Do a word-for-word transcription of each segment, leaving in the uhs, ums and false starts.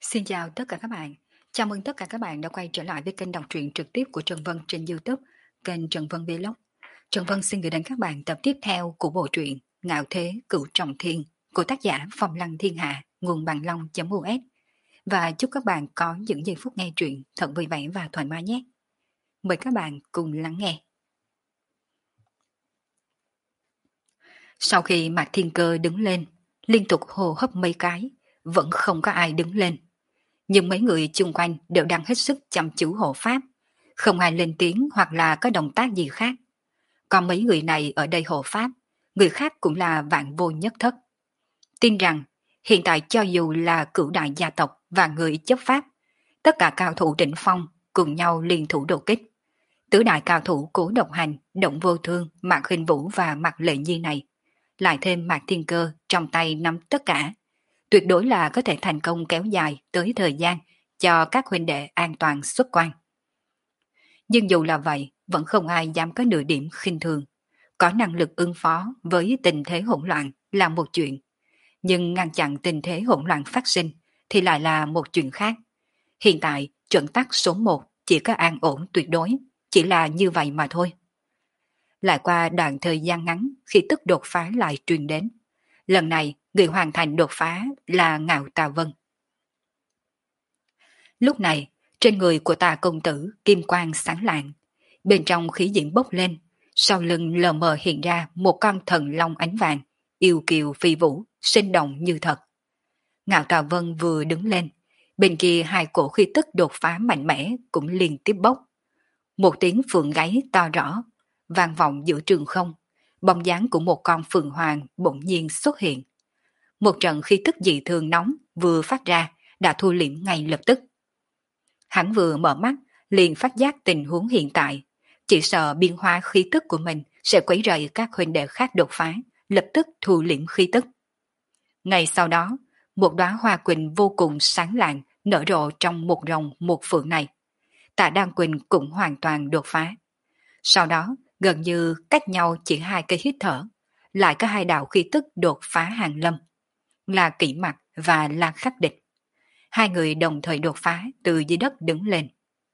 Xin chào tất cả các bạn. Chào mừng tất cả các bạn đã quay trở lại với kênh đọc truyện trực tiếp của Trần Vân trên YouTube, kênh Trần Vân Vlog. Trần Vân xin gửi đến các bạn tập tiếp theo của bộ truyện Ngạo Thế Cửu Trọng Thiên của tác giả Phong Lăng Thiên Hạ, nguồn bằng long.us. Và chúc các bạn có những giây phút nghe truyện thật vui vẻ và thoải mái nhé. Mời các bạn cùng lắng nghe. Sau khi Mạc Thiên Cơ đứng lên, liên tục hô hấp mấy cái, vẫn không có ai đứng lên. Nhưng mấy người chung quanh đều đang hết sức chăm chú hộ pháp, không ai lên tiếng hoặc là có động tác gì khác. Còn mấy người này ở đây hộ pháp, người khác cũng là vạn vô nhất thất. Tin rằng, hiện tại cho dù là cửu đại gia tộc và người chấp pháp, tất cả cao thủ đỉnh phong cùng nhau liên thủ đột kích. Tứ đại cao thủ Cố Độc Hành, Động Vô Thương, Mạc Hình Vũ và Mạc Lệ Nhi này, lại thêm Mạc Thiên Cơ trong tay nắm tất cả, tuyệt đối là có thể thành công kéo dài tới thời gian cho các huynh đệ an toàn xuất quan. Nhưng dù là vậy, vẫn không ai dám có nửa điểm khinh thường. Có năng lực ứng phó với tình thế hỗn loạn là một chuyện, nhưng ngăn chặn tình thế hỗn loạn phát sinh thì lại là một chuyện khác. Hiện tại, chuẩn tắc số một chỉ có an ổn tuyệt đối, chỉ là như vậy mà thôi. Lại qua đoạn thời gian ngắn khi tức đột phá lại truyền đến. Lần này, người hoàn thành đột phá là Ngạo Tà Vân. Lúc này, trên người của Tà công tử kim quang sáng lạng, bên trong khí diễm bốc lên, sau lưng lờ mờ hiện ra một con thần long ánh vàng, yêu kiều phi vũ, sinh động như thật. Ngạo Tà Vân vừa đứng lên, bên kia hai cổ khí tức đột phá mạnh mẽ cũng liên tiếp bốc. Một tiếng phượng gáy to rõ, vang vọng giữa trường không, bóng dáng của một con phượng hoàng bỗng nhiên xuất hiện. Một trận khí tức dị thường nóng vừa phát ra đã thu liễm ngay lập tức. Hắn vừa mở mắt liền phát giác tình huống hiện tại, chỉ sợ biến hóa khí tức của mình sẽ quấy rầy các huynh đệ khác đột phá, lập tức thu liễm khí tức. Ngay sau đó, một đóa hoa quỳnh vô cùng sáng lạng nở rộ trong một rồng một phượng này. Tạ Đan Quỳnh cũng hoàn toàn đột phá. Sau đó, gần như cách nhau chỉ hai cây hít thở, lại có hai đạo khí tức đột phá hàng lâm, là Kỷ Mặc và La Khắc Địch. Hai người đồng thời đột phá từ dưới đất đứng lên.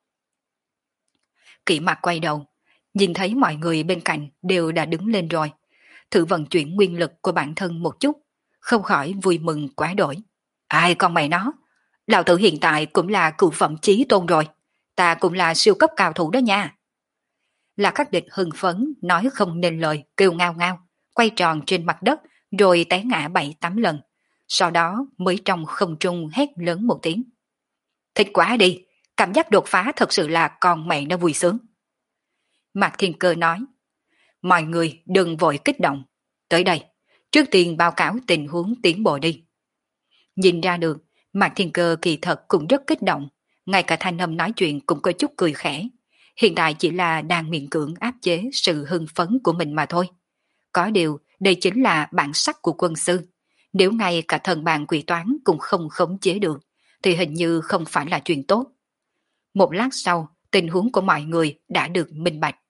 Kỷ Mặc quay đầu, nhìn thấy mọi người bên cạnh đều đã đứng lên rồi, thử vận chuyển nguyên lực của bản thân một chút, không khỏi vui mừng quá đổi. Ai con mày nó, lão tử hiện tại cũng là cửu phẩm chí tôn rồi, ta cũng là siêu cấp cao thủ đó nha. La Khắc Địch hưng phấn nói không nên lời, kêu ngao ngao, quay tròn trên mặt đất rồi té ngã bảy tám lần. Sau đó mới trong không trung hét lớn một tiếng. Thích quá đi, cảm giác đột phá thật sự là con mẹ nó vui sướng. Mạc Thiên Cơ nói, mọi người đừng vội kích động. Tới đây, trước tiên báo cáo tình huống tiến bộ đi. Nhìn ra được, Mạc Thiên Cơ kỳ thật cũng rất kích động, ngay cả thanh âm nói chuyện cũng có chút cười khẽ. Hiện tại chỉ là đang miễn cưỡng áp chế sự hưng phấn của mình mà thôi. Có điều, đây chính là bản sắc của quân sư. Nếu ngay cả thần bàn quỷ toán cũng không khống chế được, thì hình như không phải là chuyện tốt. Một lát sau, tình huống của mọi người đã được minh bạch.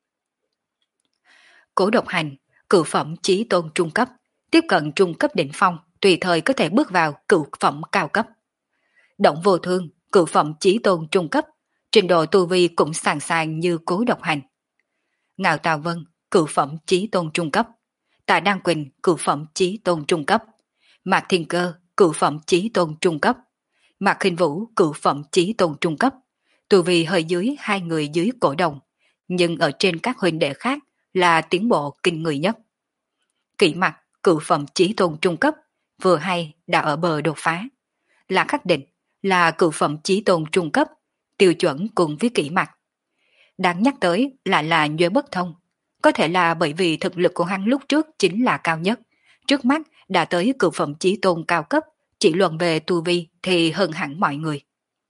Cố Độc Hành, cửu phẩm chí tôn trung cấp, tiếp cận trung cấp đỉnh phong, tùy thời có thể bước vào cửu phẩm cao cấp. Động Vô Thương, cửu phẩm chí tôn trung cấp, trình độ tu vi cũng sàng sàng như Cố Độc Hành. Ngạo Tà Vân, cửu phẩm chí tôn trung cấp. Tạ Đan Quỳnh, cửu phẩm chí tôn trung cấp. Mạc Thiên Cơ, cửu phẩm chí tôn trung cấp. Mạc Hình Vũ, cửu phẩm chí tôn trung cấp. Tu vi hơi dưới hai người dưới cổ đồng, nhưng ở trên các huynh đệ khác là tiến bộ kinh người nhất. Kỷ Mặc, cửu phẩm chí tôn trung cấp, vừa hay đã ở bờ đột phá. La Khắc Định là cửu phẩm chí tôn trung cấp, tiêu chuẩn cùng với Kỷ Mặc. Đáng nhắc tới lại là Nhuế Bất Thông, có thể là bởi vì thực lực của hắn lúc trước chính là cao nhất, trước mắt đã tới cửu phẩm chí tôn cao cấp, chỉ luận về tu vi thì hơn hẳn mọi người.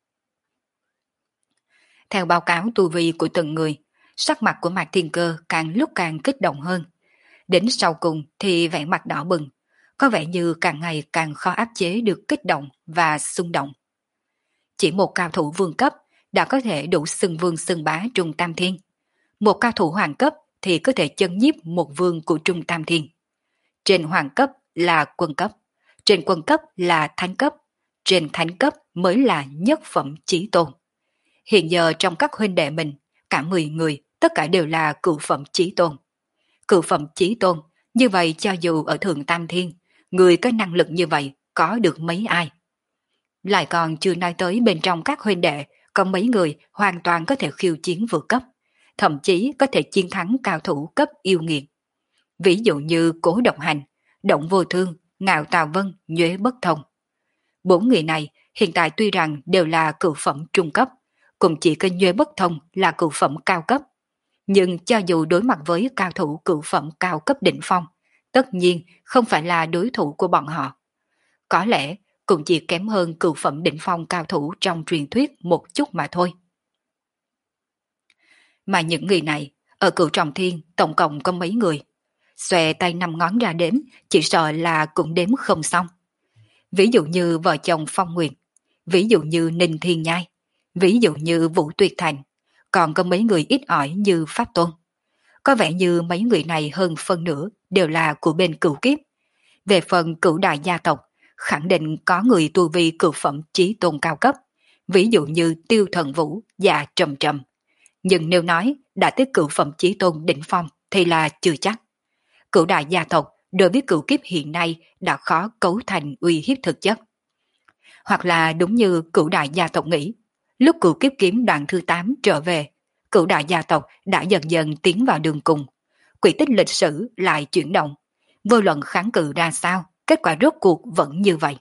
Theo báo cáo tu vi của từng người, sắc mặt của Mạc Thiên Cơ càng lúc càng kích động hơn. Đến sau cùng thì vẻ mặt đỏ bừng, có vẻ như càng ngày càng khó áp chế được kích động và xung động. Chỉ một cao thủ vương cấp đã có thể đủ xưng vương xưng bá Trung Tam Thiên. Một cao thủ hoàng cấp thì có thể chân nhiếp một vương của Trung Tam Thiên. Trên hoàng cấp là quân cấp, trên quân cấp là thánh cấp, trên thánh cấp mới là nhất phẩm chí tôn. Hiện giờ trong các huynh đệ mình, cả mười người, tất cả đều là cửu phẩm chí tôn. Cửu phẩm chí tôn, như vậy cho dù ở Thượng Tam Thiên, người có năng lực như vậy có được mấy ai? Lại còn chưa nói tới bên trong các huynh đệ, có mấy người hoàn toàn có thể khiêu chiến vượt cấp, thậm chí có thể chiến thắng cao thủ cấp yêu nghiệt. Ví dụ như Cố Độc Hành, Động Vô Thương, Ngạo Tào Vân, Nhuế Bất Thông. Bốn người này hiện tại tuy rằng đều là cửu phẩm trung cấp, cũng chỉ có Nhuế Bất Thông là cửu phẩm cao cấp. Nhưng cho dù đối mặt với cao thủ cửu phẩm cao cấp đỉnh phong, tất nhiên không phải là đối thủ của bọn họ. Có lẽ cũng chỉ kém hơn cửu phẩm đỉnh phong cao thủ trong truyền thuyết một chút mà thôi. Mà những người này, ở cửu trọng thiên tổng cộng có mấy người. Xòe tay năm ngón ra đếm, chỉ sợ là cũng đếm không xong. Ví dụ như vợ chồng Phong Nguyệt, ví dụ như Ninh Thiên Nhai, ví dụ như Vũ Tuyệt Thành, còn có mấy người ít ỏi như Pháp Tôn. Có vẻ như mấy người này hơn phân nửa đều là của bên cửu kiếp. Về phần cửu đại gia tộc, khẳng định có người tu vi cửu phẩm chí tôn cao cấp, ví dụ như Tiêu Thần Vũ và Trầm Trầm. Nhưng nếu nói đã tới cửu phẩm chí tôn đỉnh phong thì là chưa chắc. Cửu đại gia tộc đối với cửu kiếp hiện nay đã khó cấu thành uy hiếp thực chất. Hoặc là đúng như cửu đại gia tộc nghĩ, lúc cửu kiếp kiếm đoạn thứ tám trở về, cửu đại gia tộc đã dần dần tiến vào đường cùng. Quỹ tích lịch sử lại chuyển động. Vô luận kháng cự ra sao, kết quả rốt cuộc vẫn như vậy.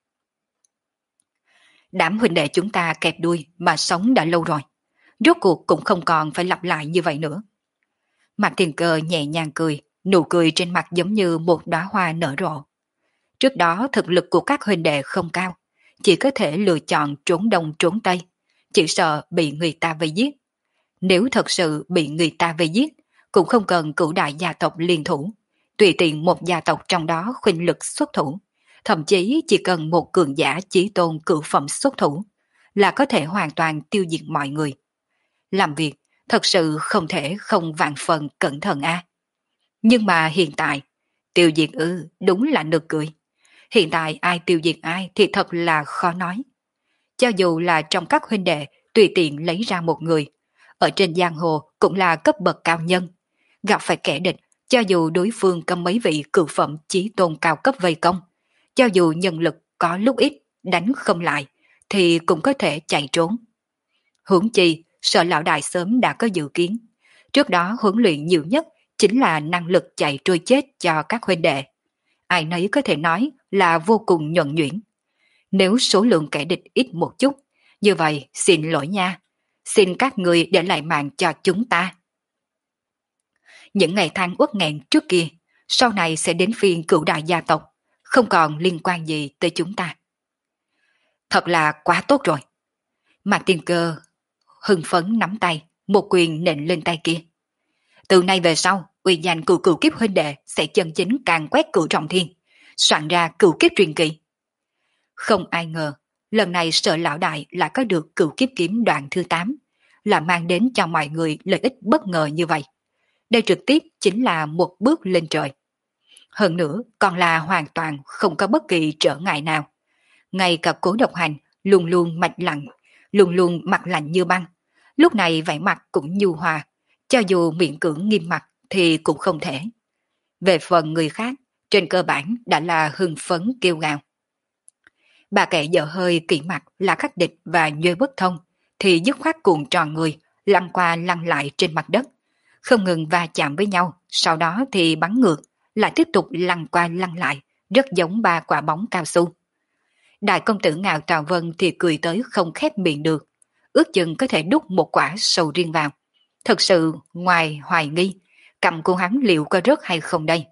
Đám huynh đệ chúng ta kẹp đuôi mà sống đã lâu rồi. Rốt cuộc cũng không còn phải lặp lại như vậy nữa. Mạc Thiên Cơ nhẹ nhàng cười, nụ cười trên mặt giống như một đóa hoa nở rộ. Trước đó thực lực của các huynh đệ không cao, chỉ có thể lựa chọn trốn đông trốn tây, chỉ sợ bị người ta vây giết. Nếu thật sự bị người ta vây giết, cũng không cần cửu đại gia tộc liên thủ, tùy tiện một gia tộc trong đó khuynh lực xuất thủ, thậm chí chỉ cần một cường giả chí tôn cửu phẩm xuất thủ, là có thể hoàn toàn tiêu diệt mọi người. Làm việc thật sự không thể không vạn phần cẩn thận a. À. Nhưng mà hiện tại, tiêu diệt ư, đúng là nực cười. Hiện tại ai tiêu diệt ai thì thật là khó nói. Cho dù là trong các huynh đệ tùy tiện lấy ra một người, ở trên giang hồ cũng là cấp bậc cao nhân. Gặp phải kẻ địch, cho dù đối phương có mấy vị cửu phẩm chí tôn cao cấp vây công, cho dù nhân lực có lúc ít, đánh không lại, thì cũng có thể chạy trốn. Huống chi, Sở lão đại sớm đã có dự kiến. Trước đó huấn luyện nhiều nhất chính là năng lực chạy trôi chết cho các huynh đệ. Ai nấy có thể nói là vô cùng nhuần nhuyễn. Nếu số lượng kẻ địch ít một chút, như vậy xin lỗi nha. Xin các người để lại mạng cho chúng ta. Những ngày than uất nghẹn trước kia, sau này sẽ đến phiên cửu đại gia tộc, không còn liên quan gì tới chúng ta. Thật là quá tốt rồi. Mạc Tiên Cơ hưng phấn nắm tay, một quyền nện lên tay kia. Từ nay về sau, uy danh cửu cửu kiếp huynh đệ sẽ chân chính càng quét cửu trọng thiên, soạn ra cửu kiếp truyền kỳ. Không ai ngờ, lần này Sở lão đại lại có được cửu kiếp kiếm đoạn thứ tám, là mang đến cho mọi người lợi ích bất ngờ như vậy. Đây trực tiếp chính là một bước lên trời. Hơn nữa còn là hoàn toàn không có bất kỳ trở ngại nào. Ngay cả Cố Độc Hành luôn luôn mạch lạnh, luôn luôn mặt lạnh như băng. Lúc này vẻ mặt cũng nhu hòa, cho dù miệng cưỡng nghiêm mặt thì cũng không thể. Về phần người khác, trên cơ bản đã là hưng phấn kêu gào. Bà kẻ dở hơi kỹ mặt là Khắc Địch và Nhuê Bất Thông thì dứt khoát cuộn tròn người, lăn qua lăn lại trên mặt đất, không ngừng va chạm với nhau, sau đó thì bắn ngược, lại tiếp tục lăn qua lăn lại, rất giống ba quả bóng cao su. Đại công tử Ngạo Tào Vân thì cười tới không khép miệng được, ước chừng có thể đút một quả sầu riêng vào. Thật sự ngoài hoài nghi, cầm của hắn liệu có rớt hay không đây?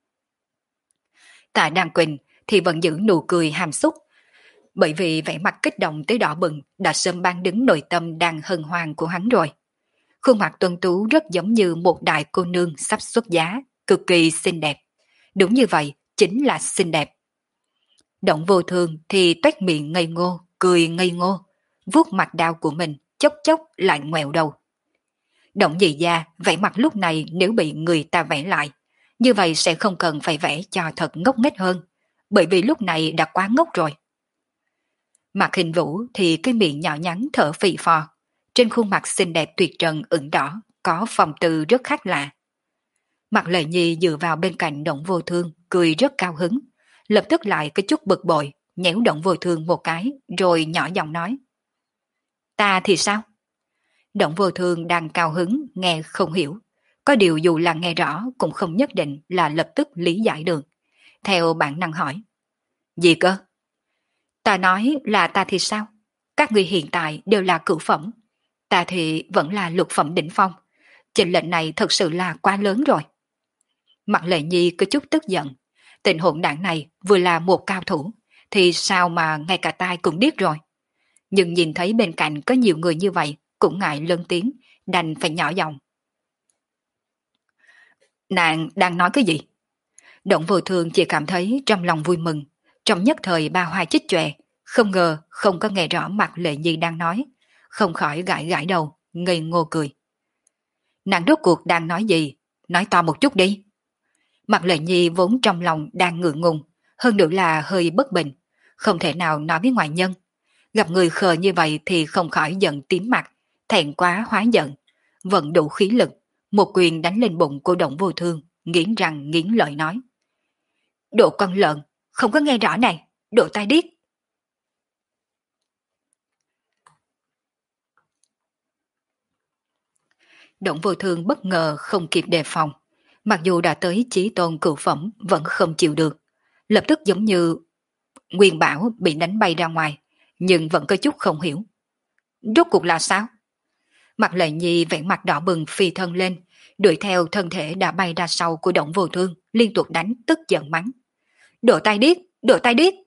Tạ Đan Quỳnh thì vẫn giữ nụ cười hàm xúc, bởi vì vẻ mặt kích động tới đỏ bừng đã sớm ban đứng nội tâm đang hân hoan của hắn rồi. Khuôn mặt tuân tú rất giống như một đại cô nương sắp xuất giá, cực kỳ xinh đẹp. Đúng như vậy, chính là xinh đẹp. Động Vô Thương thì toét miệng ngây ngô, cười ngây ngô, vuốt mặt đau của mình, chốc chốc lại ngoẹo đầu. Động Nhị Gia vẽ mặt lúc này nếu bị người ta vẽ lại, như vậy sẽ không cần phải vẽ cho thật ngốc nghếch hơn, bởi vì lúc này đã quá ngốc rồi. Mặt Hình Vũ thì cái miệng nhỏ nhắn thở phì phò, trên khuôn mặt xinh đẹp tuyệt trần ửng đỏ, có phong tư rất khác lạ. Mặt Lệ Nhi dựa vào bên cạnh Động Vô Thương, cười rất cao hứng, lập tức lại có chút bực bội, nhéo Động Vô Thương một cái, rồi nhỏ giọng nói. Ta thì sao? Động Vô Thương đang cao hứng, nghe không hiểu. Có điều dù là nghe rõ cũng không nhất định là lập tức lý giải được. Theo bản năng hỏi. Gì cơ? Ta nói là ta thì sao? Các người hiện tại đều là cửu phẩm. Ta thì vẫn là lục phẩm đỉnh phong. Chênh lệch này thật sự là quá lớn rồi. Mặt Lệ Nhi có chút tức giận. Tình hỗn đảng này vừa là một cao thủ, thì sao mà ngay cả tai cũng biết rồi. Nhưng nhìn thấy bên cạnh có nhiều người như vậy, cũng ngại lớn tiếng, đành phải nhỏ giọng. Nàng đang nói cái gì? Động Vô Thương chỉ cảm thấy trong lòng vui mừng, trong nhất thời ba hoa chích chòe, không ngờ không có nghe rõ Mặt Lệ Nhi đang nói, không khỏi gãi gãi đầu, ngây ngô cười. Nàng rốt cuộc đang nói gì? Nói to một chút đi. Mặt Lệ Nhi vốn trong lòng đang ngượng ngùng, hơn nữa là hơi bất bình, không thể nào nói với ngoại nhân. Gặp người khờ như vậy thì không khỏi giận tím mặt, thẹn quá hóa giận, vận đủ khí lực, một quyền đánh lên bụng của Động Vô Thương, nghiến răng nghiến lợi nói. Đồ con lợn, không có nghe rõ này, đồ tai điếc. Động Vô Thương bất ngờ không kịp đề phòng, mặc dù đã tới chí tôn cửu phẩm vẫn không chịu được, lập tức giống như Nguyên Bảo bị đánh bay ra ngoài, nhưng vẫn có chút không hiểu. Rốt cuộc là sao? Mặt Lệ Nhi vẻ mặt đỏ bừng phi thân lên, đuổi theo thân thể đã bay ra sau của Động Vô Thương, liên tục đánh tức giận mắng. Đồ tai điếc, đồ tai điếc.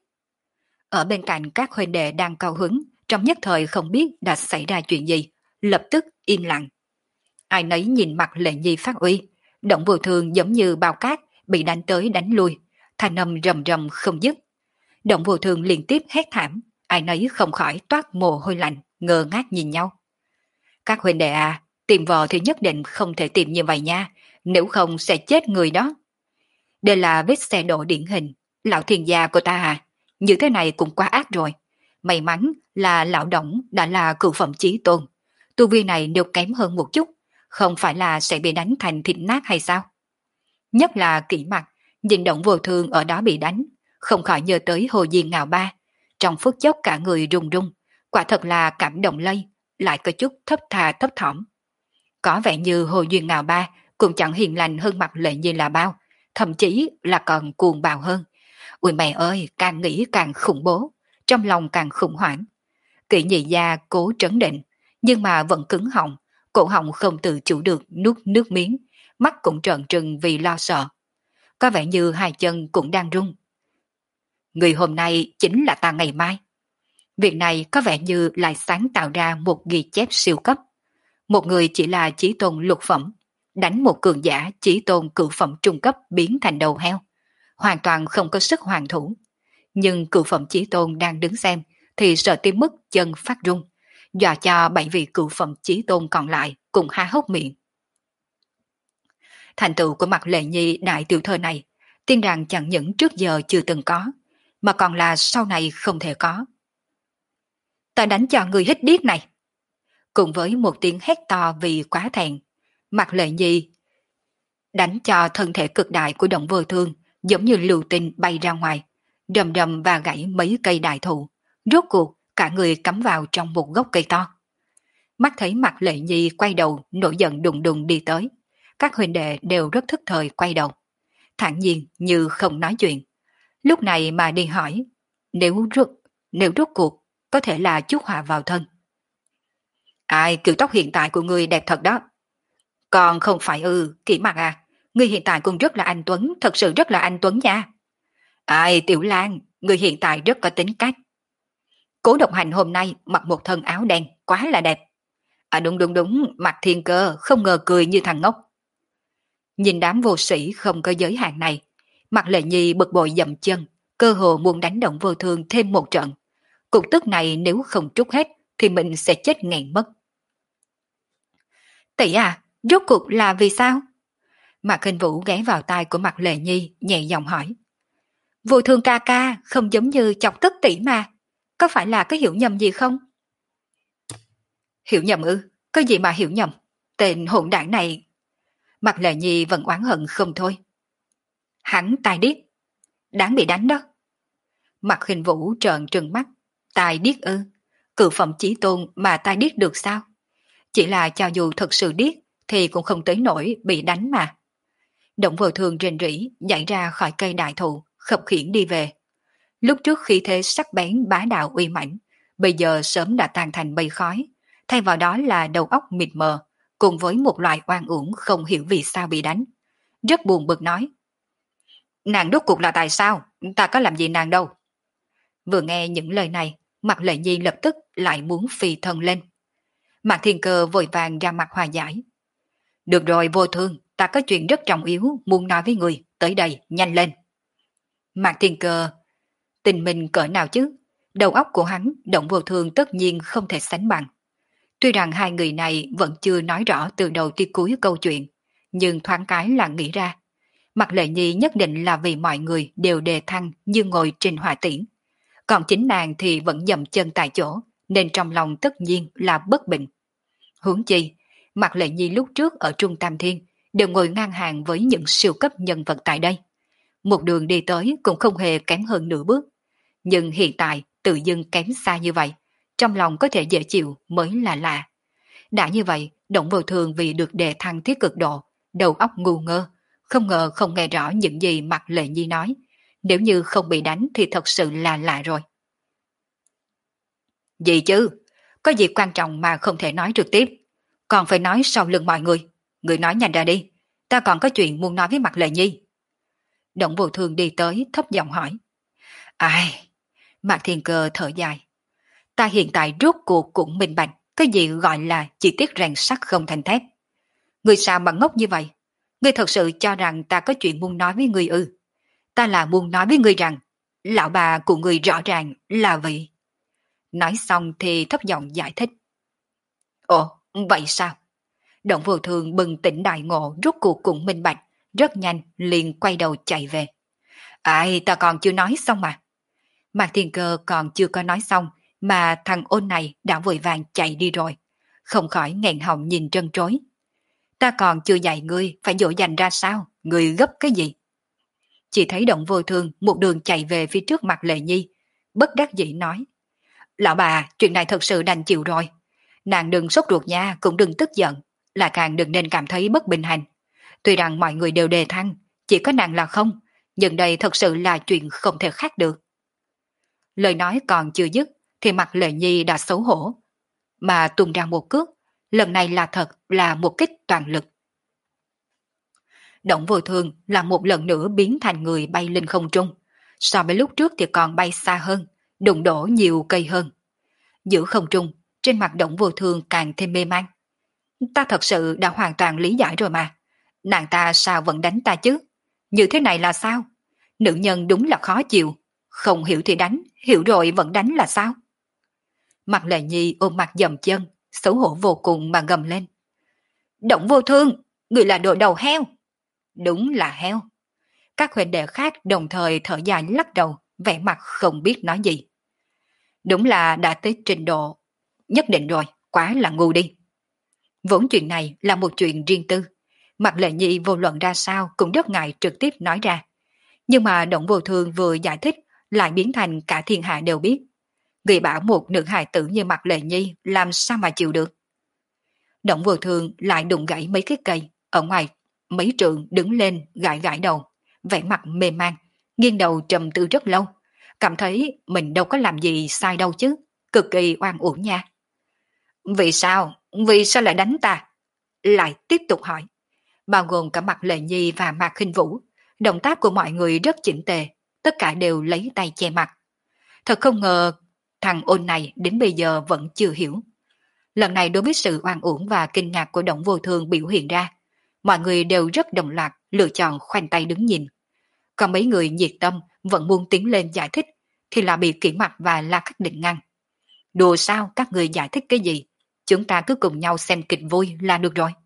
Ở bên cạnh các huynh đệ đang cao hứng, trong nhất thời không biết đã xảy ra chuyện gì, lập tức im lặng. Ai nấy nhìn Mặt Lệ Nhi phát uy, Động Vô Thương giống như bao cát bị đánh tới đánh lui, thanh âm rầm rầm không dứt. Động Vô Thương liên tiếp hét thảm, ai nấy không khỏi toát mồ hôi lạnh, ngơ ngác nhìn nhau. Các huynh đệ à, tìm vợ thì nhất định không thể tìm như vậy nha, nếu không sẽ chết người đó. Đây là vết xe đổ điển hình, lão thiên gia của ta à, như thế này cũng quá ác rồi. May mắn là lão Đổng đã là cửu phẩm chí tôn, tu vi này nếu kém hơn một chút, không phải là sẽ bị đánh thành thịt nát hay sao? Nhất là Kỷ Mặc, nhìn Động Vô Thương ở đó bị đánh, không khỏi nhớ tới Hồ Diên Ngạo Ba, trong phút chốc cả người run run, quả thật là cảm động lây, lại có chút thấp thà thấp thỏm. Có vẻ như Hồ Duyên Ngạo Ba cũng chẳng hiền lành hơn Mặt Lệ Nhi là bao, thậm chí là còn cuồng bạo hơn. Ui mẹ ơi, càng nghĩ càng khủng bố, trong lòng càng khủng hoảng. Kỷ Nhị Gia cố trấn định, nhưng mà vẫn cứng họng, cổ họng không tự chủ được nuốt nước miếng, mắt cũng trợn trừng vì lo sợ. Có vẻ như hai chân cũng đang run. Người hôm nay chính là ta ngày mai. Việc này có vẻ như lại sáng tạo ra một ghi chép siêu cấp. Một người chỉ là chí tôn lục phẩm, đánh một cường giả chí tôn cửu phẩm trung cấp biến thành đầu heo, hoàn toàn không có sức hoàn thủ. Nhưng cửu phẩm chí tôn đang đứng xem thì sợ tới mức chân phát run, dọa cho bảy vị cửu phẩm chí tôn còn lại cùng há hốc miệng. Thành tựu của Mặt Lệ Nhi đại tiểu thơ này, tin rằng chẳng những trước giờ chưa từng có, mà còn là sau này không thể có. Ta đánh cho người hít điếc này. Cùng với một tiếng hét to vì quá thẹn, Mặt Lệ Nhi đánh cho thân thể cực đại của Động Vô Thương giống như lưu tinh bay ra ngoài, rầm rầm và gãy mấy cây đại thụ, rốt cuộc cả người cắm vào trong một gốc cây to. Mắt thấy Mặt Lệ Nhi quay đầu nổi giận đùng đùng đi tới, các huynh đệ đều rất thức thời quay đầu, thản nhiên như không nói chuyện. Lúc này mà đi hỏi, nếu rốt, nếu rốt cuộc có thể là chuốc họa vào thân. Ai, kiểu tóc hiện tại của ngươi đẹp thật đó. Còn không phải ư, Kỷ Mặc à, ngươi hiện tại cũng rất là anh Tuấn, thật sự rất là anh Tuấn nha. Ai, Tiểu Lan, ngươi hiện tại rất có tính cách. Cố Độc Hành hôm nay mặc một thân áo đen, quá là đẹp. À đúng đúng đúng, Mặt Thiên Cơ không ngờ cười như thằng ngốc. Nhìn đám vô sĩ không có giới hạn này, Mặt Lệ Nhi bực bội dậm chân, cơ hồ muốn đánh Động Vô Thương thêm một trận. Cục tức này nếu không trút hết thì mình sẽ chết nghẹn mất. Tỷ à, rốt cuộc là vì sao? Mạc Khinh Vũ ghé vào tai của Mặt Lệ Nhi nhẹ giọng hỏi. Vô Thương ca ca không giống như chọc tức tỷ mà. có phải là có hiểu nhầm gì không? Hiểu nhầm ư? Có gì mà hiểu nhầm? Tên hỗn đảng này. Mặt Lệ Nhi vẫn oán hận không thôi. Hắn tai điếc, đáng bị đánh đó. Mặt Khinh Vũ trợn trừng mắt, tai điếc ư? Cự phẩm chí tôn mà tai điếc được sao? Chỉ là cho dù thật sự điếc thì cũng không tới nỗi bị đánh mà. Động Vô Thường rền rỉ nhảy ra khỏi cây đại thụ, khập khiễng đi về. Lúc trước khí thế sắc bén bá đạo uy mãnh, bây giờ sớm đã tan thành mây khói, thay vào đó là đầu óc mịt mờ, cùng với một loại oan uổng không hiểu vì sao bị đánh. Rất buồn bực nói: nàng rốt cuộc là tại sao? Ta có làm gì nàng đâu. Vừa nghe những lời này, mặt Lệ Nhi lập tức lại muốn phi thân lên. Mạc Thiên Cơ vội vàng ra mặt hòa giải. Được rồi Vô Thương, ta có chuyện rất trọng yếu muốn nói với người, tới đây, nhanh lên. Mạc Thiên Cơ, tình mình cỡ nào chứ? Đầu óc của hắn, Động Vô Thương tất nhiên không thể sánh bằng. Tuy rằng hai người này vẫn chưa nói rõ từ đầu tới cuối câu chuyện, nhưng thoáng cái là nghĩ ra. Mặt Lệ Nhi nhất định là vì mọi người đều đề thăng như ngồi trên hỏa tiễn. Còn chính nàng thì vẫn dậm chân tại chỗ, nên trong lòng tất nhiên là bất bình. Huống chi, Mặt Lệ Nhi lúc trước ở Trung Tam Thiên đều ngồi ngang hàng với những siêu cấp nhân vật tại đây. Một đường đi tới cũng không hề kém hơn nửa bước. Nhưng hiện tại tự dưng kém xa như vậy, trong lòng có thể dễ chịu mới là lạ. Đã như vậy, Động Vô Thường vì được đề thăng thiết cực độ, đầu óc ngu ngơ, không ngờ không nghe rõ những gì Mặt Lệ Nhi nói. Nếu như không bị đánh thì thật sự là lạ rồi. Gì chứ? Có gì quan trọng mà không thể nói trực tiếp, còn phải nói sau lưng mọi người. Người nói nhanh ra đi, ta còn có chuyện muốn nói với Mặt Lệ Nhi. Động Vô Thường đi tới thấp giọng hỏi. Ai? Mạc Thiên Cơ thở dài. Ta hiện tại rốt cuộc cũng minh bạch cái gì gọi là chi tiết rèn sắt không thành thép. Người sao mà ngốc như vậy? Ngươi thật sự cho rằng ta có chuyện muốn nói với ngươi ư? Ta là muốn nói với ngươi rằng lão bà của ngươi rõ ràng là vị. Nói xong thì thấp giọng giải thích. Ồ, vậy sao? Động Vô Thường bừng tỉnh đại ngộ rốt cuộc cũng minh bạch, rất nhanh liền quay đầu chạy về. Ai, ta còn chưa nói xong mà. Mạc Thiên Cơ còn chưa có nói xong mà thằng ôn này đã vội vàng chạy đi rồi, không khỏi nghẹn họng nhìn trân trối. Ta còn chưa dạy ngươi phải dỗ dành ra sao, ngươi gấp cái gì? Chỉ thấy Động Vô Thường một đường chạy về phía trước mặt Lệ Nhi, bất đắc dĩ nói. Lão bà, chuyện này thật sự đành chịu rồi. Nàng đừng sốt ruột nha, cũng đừng tức giận, là càng đừng nên cảm thấy bất bình hành. Tuy rằng mọi người đều đề thăng, chỉ có nàng là không, nhưng đây thật sự là chuyện không thể khác được. Lời nói còn chưa dứt, thì mặt Lệ Nhi đã xấu hổ, mà tung ra một cước, lần này là thật là một kích toàn lực. Động Vô Thường là một lần nữa biến thành người bay lên không trung, so với lúc trước thì còn bay xa hơn, đụng đổ nhiều cây hơn. Giữa không trung, trên mặt Động Vô Thường càng thêm mê man. Ta thật sự đã hoàn toàn lý giải rồi mà. Nàng ta sao vẫn đánh ta chứ? Như thế này là sao? Nữ nhân đúng là khó chịu. Không hiểu thì đánh, hiểu rồi vẫn đánh là sao? Mặt Lệ Nhi ôm mặt dầm chân, xấu hổ vô cùng mà gầm lên. Động Vô Thương, người là đồ đầu heo. Đúng là heo. Các huynh đệ khác đồng thời thở dài lắc đầu, vẻ mặt không biết nói gì. Đúng là đã tới trình độ nhất định rồi, quá là ngu đi. Vốn chuyện này là một chuyện riêng tư, Mặt Lệ Nhi vô luận ra sao cũng rất ngại trực tiếp nói ra. Nhưng mà Động Vô Thường vừa giải thích lại biến thành cả thiên hạ đều biết. Người bảo một nữ hài tử như Mặt Lệ Nhi làm sao mà chịu được. Động Vô Thường lại đụng gãy mấy cái cây ở ngoài mấy trượng, đứng lên gãi gãi đầu, vẻ mặt mê man, nghiêng đầu trầm tư rất lâu, cảm thấy mình đâu có làm gì sai đâu chứ, cực kỳ oan uổng nha. Vì sao? Vì sao lại đánh ta? Lại tiếp tục hỏi. Bao gồm cả Mặt Lệ Nhi và Mạc Khinh Vũ, động tác của mọi người rất chỉnh tề, tất cả đều lấy tay che mặt. Thật không ngờ thằng ôn này đến bây giờ vẫn chưa hiểu. Lần này đối với sự oan uổng và kinh ngạc của Động Vô Thường biểu hiện ra, mọi người đều rất đồng loạt lựa chọn khoanh tay đứng nhìn. Còn mấy người nhiệt tâm vẫn muốn tiến lên giải thích thì là bị Kỷ Mặt và La Khắc Định ngăn. Đùa sao, các người giải thích cái gì? Chúng ta cứ cùng nhau xem kịch vui là được rồi.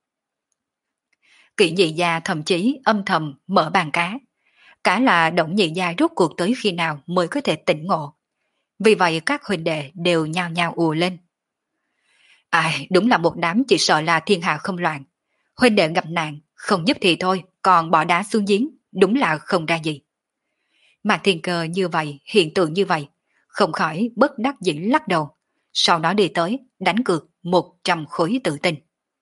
Kỷ Nhị Gia thậm chí âm thầm mở bàn cá. Cá là Động Nhị Gia rốt cuộc tới khi nào mới có thể tỉnh ngộ. Vì vậy các huynh đệ đều nhao nhao ùa lên. Ai, đúng là một đám chỉ sợ là thiên hạ không loạn. Huynh đệ gặp nạn, không giúp thì thôi, còn bỏ đá xuống giếng, đúng là không ra gì. Mạc Thiên Cơ như vậy, hiện tượng như vậy, không khỏi bất đắc dĩ lắc đầu. Sau đó đi tới, đánh cược một trăm khối tự tin.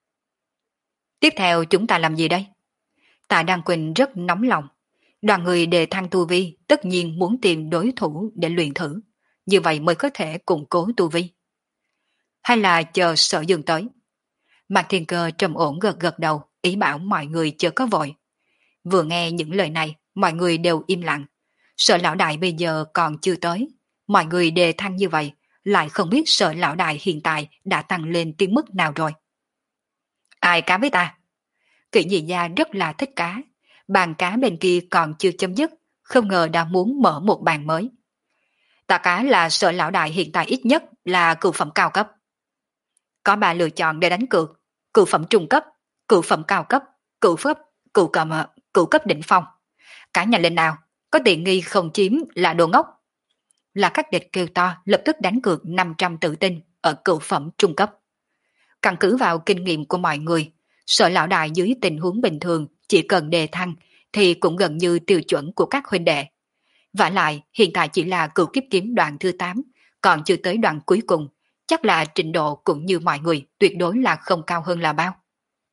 Tiếp theo chúng ta làm gì đây? Tạ Đăng Quỳnh rất nóng lòng. Đoàn người đề thăng tu vi tất nhiên muốn tìm đối thủ để luyện thử. Như vậy mới có thể củng cố tu vi. Hay là chờ Sở Dương tới? Mạc Thiên Cơ trầm ổn gật gật đầu, ý bảo mọi người chớ có vội. Vừa nghe những lời này, mọi người đều im lặng. Sở lão đại bây giờ còn chưa tới. Mọi người đề thăng như vậy, lại không biết sở lão đại hiện tại đã tăng lên tới mức nào rồi. Ai cá với ta? Kỷ nhị gia rất là thích cá. Bàn cá bên kia còn chưa chấm dứt, không ngờ đã muốn mở một bàn mới. Ta cá là sở lão đại hiện tại ít nhất là cửu phẩm cao cấp. Có ba lựa chọn để đánh cược: cửu phẩm trung cấp, cửu phẩm cao cấp, cửu cấp, cửu cầm, cửu cấp đỉnh phong. Cả nhà lên nào, có tiện nghi không chiếm là đồ ngốc. Là các địch kêu to lập tức đánh cược năm trăm tự tin ở cửu phẩm trung cấp. Căn cứ vào kinh nghiệm của mọi người, sở lão đại dưới tình huống bình thường chỉ cần đề thăng thì cũng gần như tiêu chuẩn của các huynh đệ. Vả lại hiện tại chỉ là cửu kiếp kiếm đoạn thứ tám, còn chưa tới đoạn cuối cùng, chắc là trình độ cũng như mọi người tuyệt đối là không cao hơn là bao.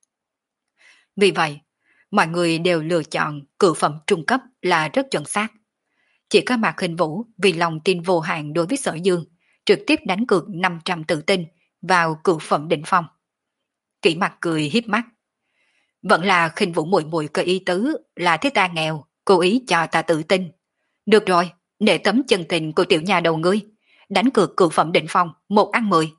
Vì vậy, mọi người đều lựa chọn cửu phẩm trung cấp là rất chuẩn xác. Chỉ có Mạc Hình Vũ vì lòng tin vô hạn đối với Sở Dương, trực tiếp đánh cược năm trăm tự tin vào cửu phẩm đỉnh phong. Kỷ Mặc cười hiếp mắt. Vẫn là Khinh Vũ muội muội có ý tứ là thế ta nghèo, cố ý cho ta tự tin. Được rồi, để tấm chân tình của tiểu nhà đầu ngươi, đánh cược cửu phẩm đỉnh phong, một ăn mười.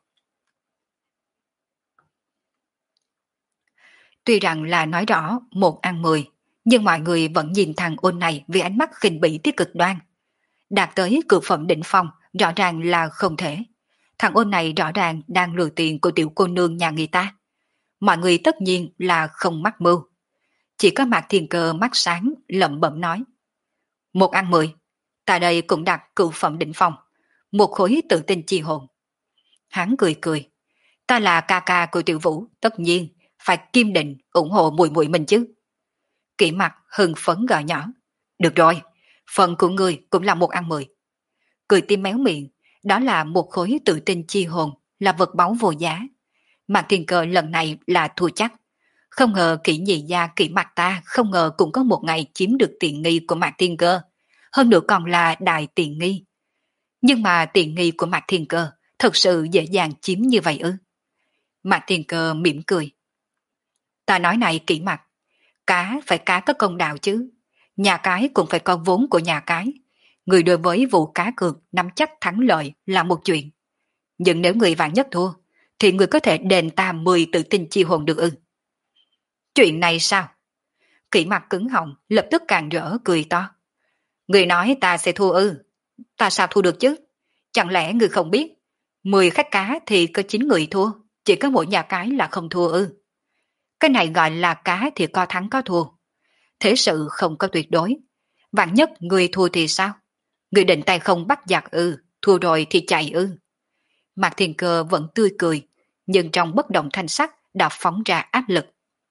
Tuy rằng là nói rõ một ăn mười, nhưng mọi người vẫn nhìn thằng ôn này với ánh mắt khinh bỉ tới cực đoan. Đạt tới cửu phẩm đỉnh phong rõ ràng là không thể. Thằng ôn này rõ ràng đang lừa tiền của tiểu cô nương nhà người ta. Mọi người tất nhiên là không mắc mưu. Chỉ có Mạc Thiên Cơ mắt sáng lẩm bẩm nói: một ăn mười, tại đây cũng đặt cửu phẩm đỉnh phong, một khối tự tin chi hồn. Hắn cười cười: ta là ca ca của Tiểu Vũ, tất nhiên phải kiên định ủng hộ muội muội mình chứ. Kỷ Mặc hưng phấn gào nhỏ: được rồi, phần của ngươi cũng là một ăn mười. Cười tim méo miệng, đó là một khối tự tin chi hồn, là vật báu vô giá. Mạc Thiên Cơ lần này là thua chắc. Không ngờ Kỷ nhị gia Kỷ Mặc ta không ngờ cũng có một ngày chiếm được tiện nghi của Mạc Thiên Cơ, hơn nữa còn là đại tiện nghi. Nhưng mà tiện nghi của Mạc Thiên Cơ thật sự dễ dàng chiếm như vậy ư? Mạc Thiên Cơ mỉm cười: ta nói này Kỷ Mặc, cá phải cá có công đạo chứ, nhà cái cũng phải có vốn của nhà cái. Người đối với vụ cá cược nắm chắc thắng lợi là một chuyện, nhưng nếu người vạn nhất thua thì người có thể đền ta mười tự tin chi hồn được ư? Chuyện này sao? Kỷ Mặc cứng họng lập tức càng rỡ cười to: người nói ta sẽ thua ư? Ta sao thua được chứ? Chẳng lẽ người không biết mười khách cá thì có chín người thua, chỉ có mỗi nhà cái là không thua ư? Cái này gọi là cá thì có thắng có thua, thế sự không có tuyệt đối. Vạn nhất người thua thì sao? Người định tay không bắt giặc ư? Thua rồi thì chạy ư? Mạc Thiên Cơ vẫn tươi cười, nhưng trong bất động thanh sắc đã phóng ra áp lực.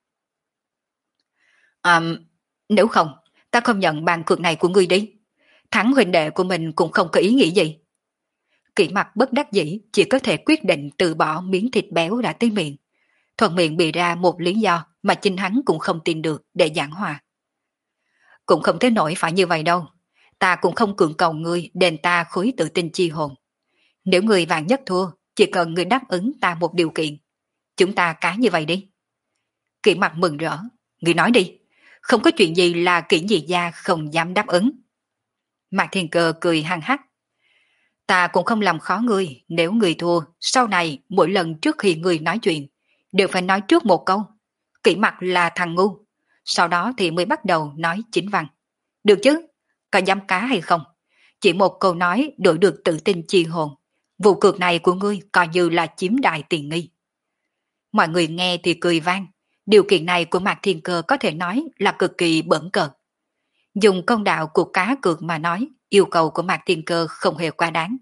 À, nếu không, ta không nhận bàn cược này của ngươi đi. Thắng huynh đệ của mình cũng không có ý nghĩ gì. Kỷ Mặc bất đắc dĩ chỉ có thể quyết định từ bỏ miếng thịt béo đã tới miệng. Thuận miệng bì ra một lý do mà chính hắn cũng không tin được để giảng hòa. Cũng không thế nổi phải như vậy đâu. Ta cũng không cưỡng cầu ngươi đền ta khối tự tin chi hồn. Nếu người vạn nhất thua, chỉ cần người đáp ứng ta một điều kiện. Chúng ta cá như vậy đi. Kỷ Mặc mừng rỡ: người nói đi, không có chuyện gì là Kỷ nhị gia không dám đáp ứng. Mạc Thiên Cơ cười hăng hắc: ta cũng không làm khó ngươi, nếu người thua, sau này mỗi lần trước khi người nói chuyện, đều phải nói trước một câu: Kỷ Mặc là thằng ngu, sau đó thì mới bắt đầu nói chính văn. Được chứ? Có dám cá hay không? Chỉ một câu nói đổi được tự tin chi hồn. Vụ cược này của ngươi coi như là chiếm đại tiền nghi. Mọi người nghe thì cười vang. Điều kiện này của Mạc Thiên Cơ có thể nói là cực kỳ bẩn cợt. Dùng công đạo của cá cược mà nói, yêu cầu của Mạc Thiên Cơ không hề quá đáng.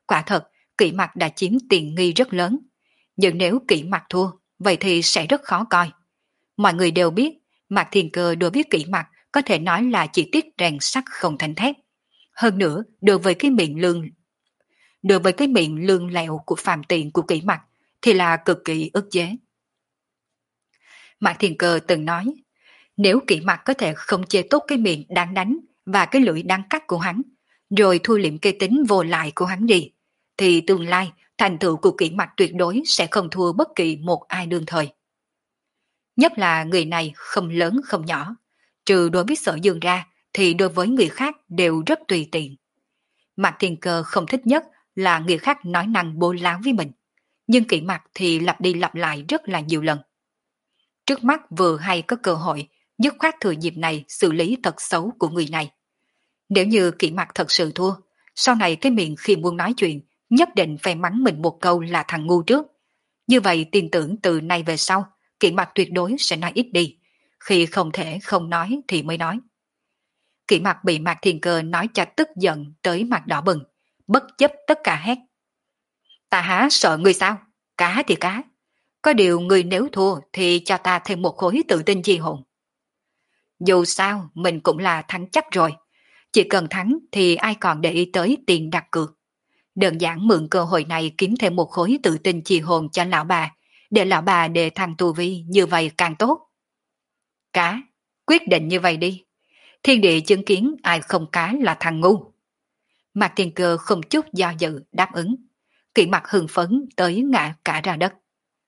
Quả thật, Kỷ Mặc đã chiếm tiện nghi rất lớn. Nhưng nếu Kỷ Mặc thua, vậy thì sẽ rất khó coi. Mọi người đều biết, Mạc Thiên Cơ đối với Kỷ Mặc có thể nói là chỉ tiếc rèn sắt không thành thép. Hơn nữa, đối với cái miệng lương đối với cái miệng lương lẹo của phàm tiện của Kỷ Mặc thì là cực kỳ ức chế. Mạc Thiên Cơ từng nói, nếu Kỷ Mặc có thể không chế tốt cái miệng đang đánh và cái lưỡi đang cắt của hắn, rồi thu liệm cái tính vô lại của hắn đi, thì tương lai thành tựu của Kỷ Mặc tuyệt đối sẽ không thua bất kỳ một ai đương thời. Nhất là người này không lớn không nhỏ, trừ đối với Sở Dương ra thì đối với người khác đều rất tùy tiện. Mạc Thiên Cơ không thích nhất là người khác nói năng bố láo với mình, nhưng Kỷ Mặc thì lặp đi lặp lại rất là nhiều lần. Trước mắt vừa hay có cơ hội, dứt khoát thừa dịp này xử lý thật xấu của người này. Nếu như Kỷ Mặc thật sự thua, sau này cái miệng khi muốn nói chuyện, nhất định phải mắng mình một câu là thằng ngu trước. Như vậy tin tưởng từ nay về sau, Kỷ Mặc tuyệt đối sẽ nói ít đi, khi không thể không nói thì mới nói. Kỷ Mặc bị Mạc Thiên Cơ nói cho tức giận tới mặt đỏ bừng, bất chấp tất cả hét. Ta há sợ người sao? Cá thì cá. Có điều người nếu thua thì cho ta thêm một khối tự tin chi hồn. Dù sao mình cũng là thắng chắc rồi. Chỉ cần thắng thì ai còn để ý tới tiền đặt cược. Đơn giản mượn cơ hội này kiếm thêm một khối tự tin chi hồn cho lão bà, để lão bà đề thăng tu vi, như vậy càng tốt. Cá, quyết định như vậy đi. Thiên địa chứng kiến ai không cá là thằng ngu. Mạc Thiên Cơ không chút do dự đáp ứng. Kỷ Mặc hưng phấn tới ngã cả ra đất.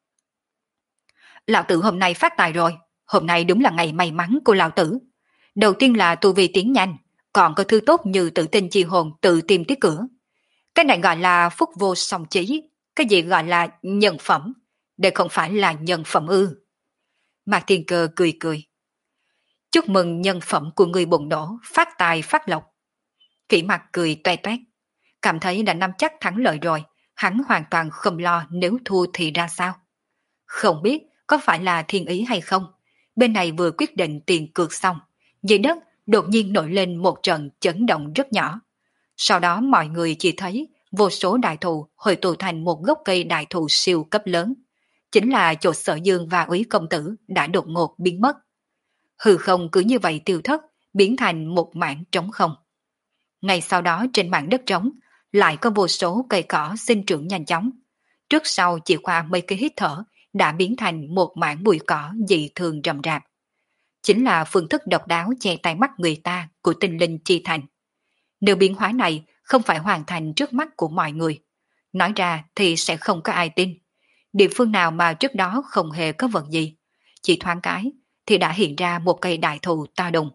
Lão tử hôm nay phát tài rồi. Hôm nay đúng là ngày may mắn của lão tử. Đầu tiên là tu vi tiến nhanh, còn có thứ tốt như tự tin chi hồn tự tìm tới cửa. Cái này gọi là phúc vô song chí. Cái gì gọi là nhân phẩm? Đây không phải là nhân phẩm ư? Mạc Thiên Cơ cười cười. Chúc mừng nhân phẩm của người bùng nổ, phát tài phát lộc. Kỷ Mặc cười toe toét, cảm thấy đã nắm chắc thắng lợi rồi, hắn hoàn toàn không lo nếu thua thì ra sao. Không biết có phải là thiên ý hay không, bên này vừa quyết định tiền cược xong, dưới đất đột nhiên nổi lên một trận chấn động rất nhỏ. Sau đó mọi người chỉ thấy vô số đại thụ hội tụ thành một gốc cây đại thụ siêu cấp lớn. Chính là chỗ Sở Dương và Úy công tử đã đột ngột biến mất. Hư không cứ như vậy tiêu thất, biến thành một mảng trống không. Ngay sau đó trên mảng đất trống, lại có vô số cây cỏ sinh trưởng nhanh chóng. Trước sau chỉ qua mấy cái hít thở, đã biến thành một mảng bụi cỏ dị thường rậm rạp. Chính là phương thức độc đáo che tay mắt người ta của tinh linh chi thành. Nếu biến hóa này không phải hoàn thành trước mắt của mọi người, nói ra thì sẽ không có ai tin. Địa phương nào mà trước đó không hề có vật gì, chỉ thoáng cái thì đã hiện ra một cây đại thụ to đùng.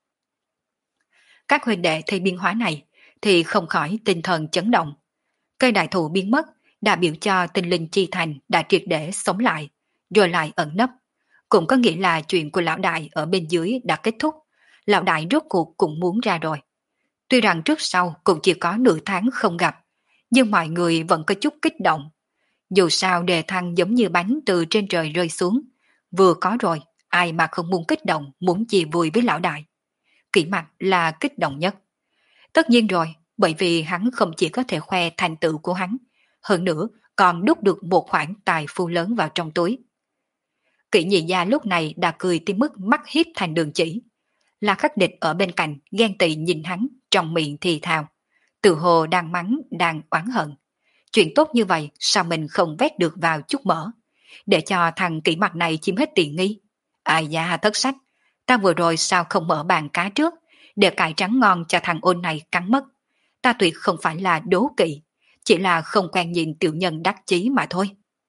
Các huynh đệ thấy biến hóa này thì không khỏi tinh thần chấn động. Cây đại thụ biến mất đã biểu cho tinh linh chi thành đã triệt để sống lại, rồi lại ẩn nấp. Cũng có nghĩa là chuyện của lão đại ở bên dưới đã kết thúc, lão đại rốt cuộc cũng muốn ra rồi. Tuy rằng trước sau cũng chỉ có nửa tháng không gặp, nhưng mọi người vẫn có chút kích động. Dù sao đề thăng giống như bánh từ trên trời rơi xuống, vừa có rồi, ai mà không muốn kích động, muốn chia vui với lão đại. Kỷ Mặc là kích động nhất. Tất nhiên rồi, bởi vì hắn không chỉ có thể khoe thành tựu của hắn, hơn nữa còn đút được một khoản tài phu lớn vào trong túi. Kỷ Nhị Gia lúc này đã cười tới mức mắt hiếp thành đường chỉ. La Khắc Địch ở bên cạnh ghen tị nhìn hắn, trong miệng thì thào, tự hồ đang mắng, đang oán hận. Chuyện tốt như vậy sao mình không vét được vào chút mỡ, để cho thằng Kỷ Mặc này chiếm hết tiện nghi. Ai da thất sách, ta vừa rồi sao không mở bàn cá trước, để cải trắng ngon cho thằng ôn này cắn mất. Ta tuyệt không phải là đố kỵ, chỉ là không quen nhìn tiểu nhân đắc chí mà thôi.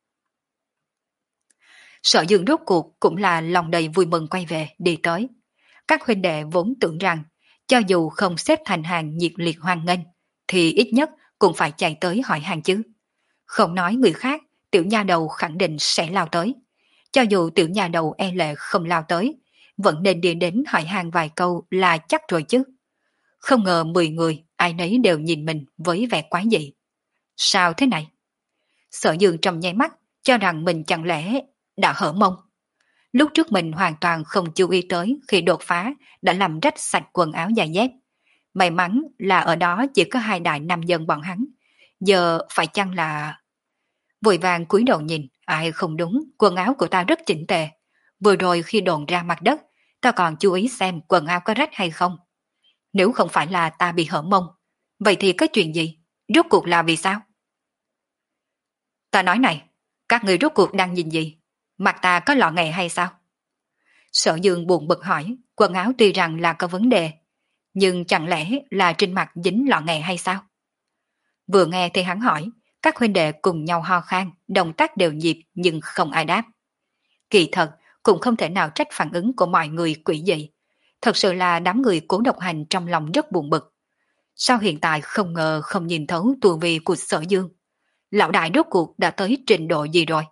Sở Dương rốt cuộc cũng là lòng đầy vui mừng quay về, đi tới. Các huynh đệ vốn tưởng rằng, cho dù không xếp thành hàng nhiệt liệt hoan nghênh, thì ít nhất cũng phải chạy tới hỏi hàng chứ. Không nói người khác, tiểu nha đầu khẳng định sẽ lao tới. Cho dù tiểu nha đầu e lệ không lao tới, vẫn nên đi đến hỏi hàng vài câu là chắc rồi chứ. Không ngờ mười người, ai nấy đều nhìn mình với vẻ quái dị. Sao thế này? Sở Dương trong nháy mắt, cho rằng mình chẳng lẽ đã hở mông. Lúc trước mình hoàn toàn không chú ý tới khi đột phá đã làm rách sạch quần áo giày dép. May mắn là ở đó chỉ có hai đại nam dân bọn hắn. Giờ phải chăng là... Vội vàng cúi đầu nhìn, ai không đúng, quần áo của ta rất chỉnh tề. Vừa rồi khi đồn ra mặt đất, ta còn chú ý xem quần áo có rách hay không. Nếu không phải là ta bị hở mông, vậy thì có chuyện gì? Rốt cuộc là vì sao? Ta nói này, các người rốt cuộc đang nhìn gì? Mặt ta có lọ nghề hay sao? Sở Dương buồn bực hỏi, quần áo tuy rằng là có vấn đề, nhưng chẳng lẽ là trên mặt dính lọ nghề hay sao? Vừa nghe thì hắn hỏi, các huynh đệ cùng nhau ho khan, động tác đều nhịp nhưng không ai đáp. Kỳ thật, cũng không thể nào trách phản ứng của mọi người quỷ dị. Thật sự là đám người cố độc hành trong lòng rất buồn bực. Sao hiện tại không ngờ không nhìn thấu tu vi của Sở Dương? Lão đại rốt cuộc đã tới trình độ gì rồi?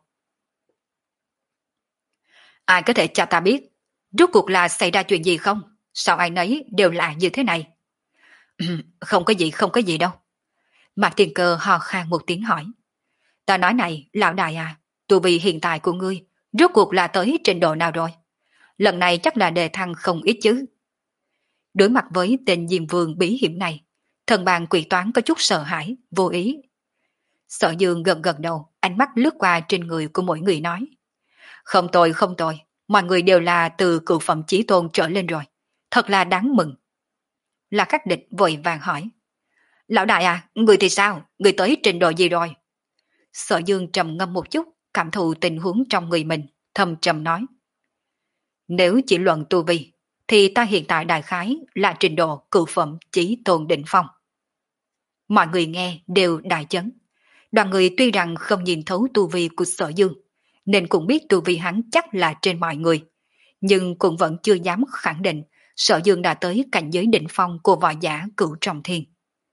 Ai có thể cho ta biết, rốt cuộc là xảy ra chuyện gì không? Sao ai nấy đều là như thế này? Không có gì, không có gì đâu. Mạc Thiên Cơ ho khan một tiếng hỏi. Ta nói này, lão đại à, tu vi hiện tại của ngươi, rốt cuộc là tới trình độ nào rồi? Lần này chắc là đề thăng không ít chứ. Đối mặt với tên Diêm Vương bí hiểm này, thần bàn quỷ toán có chút sợ hãi, vô ý. Sở Dương gần gần đầu, ánh mắt lướt qua trên người của mỗi người nói. Không tồi, không tồi, mọi người đều là từ cựu phẩm chí tôn trở lên rồi. Thật là đáng mừng. Là các địch vội vàng hỏi. Lão đại à, người thì sao? Người tới trình độ gì rồi? Sở Dương trầm ngâm một chút, cảm thụ tình huống trong người mình, thầm trầm nói. Nếu chỉ luận tu vi, thì ta hiện tại đại khái là trình độ cựu phẩm chí tôn đỉnh phong. Mọi người nghe đều đại chấn. Đoàn người tuy rằng không nhìn thấu tu vi của Sở Dương, nên cũng biết tu vi hắn chắc là trên mọi người, nhưng cũng vẫn chưa dám khẳng định Sở Dương đã tới cảnh giới đỉnh phong của võ giả cửu trọng thiên.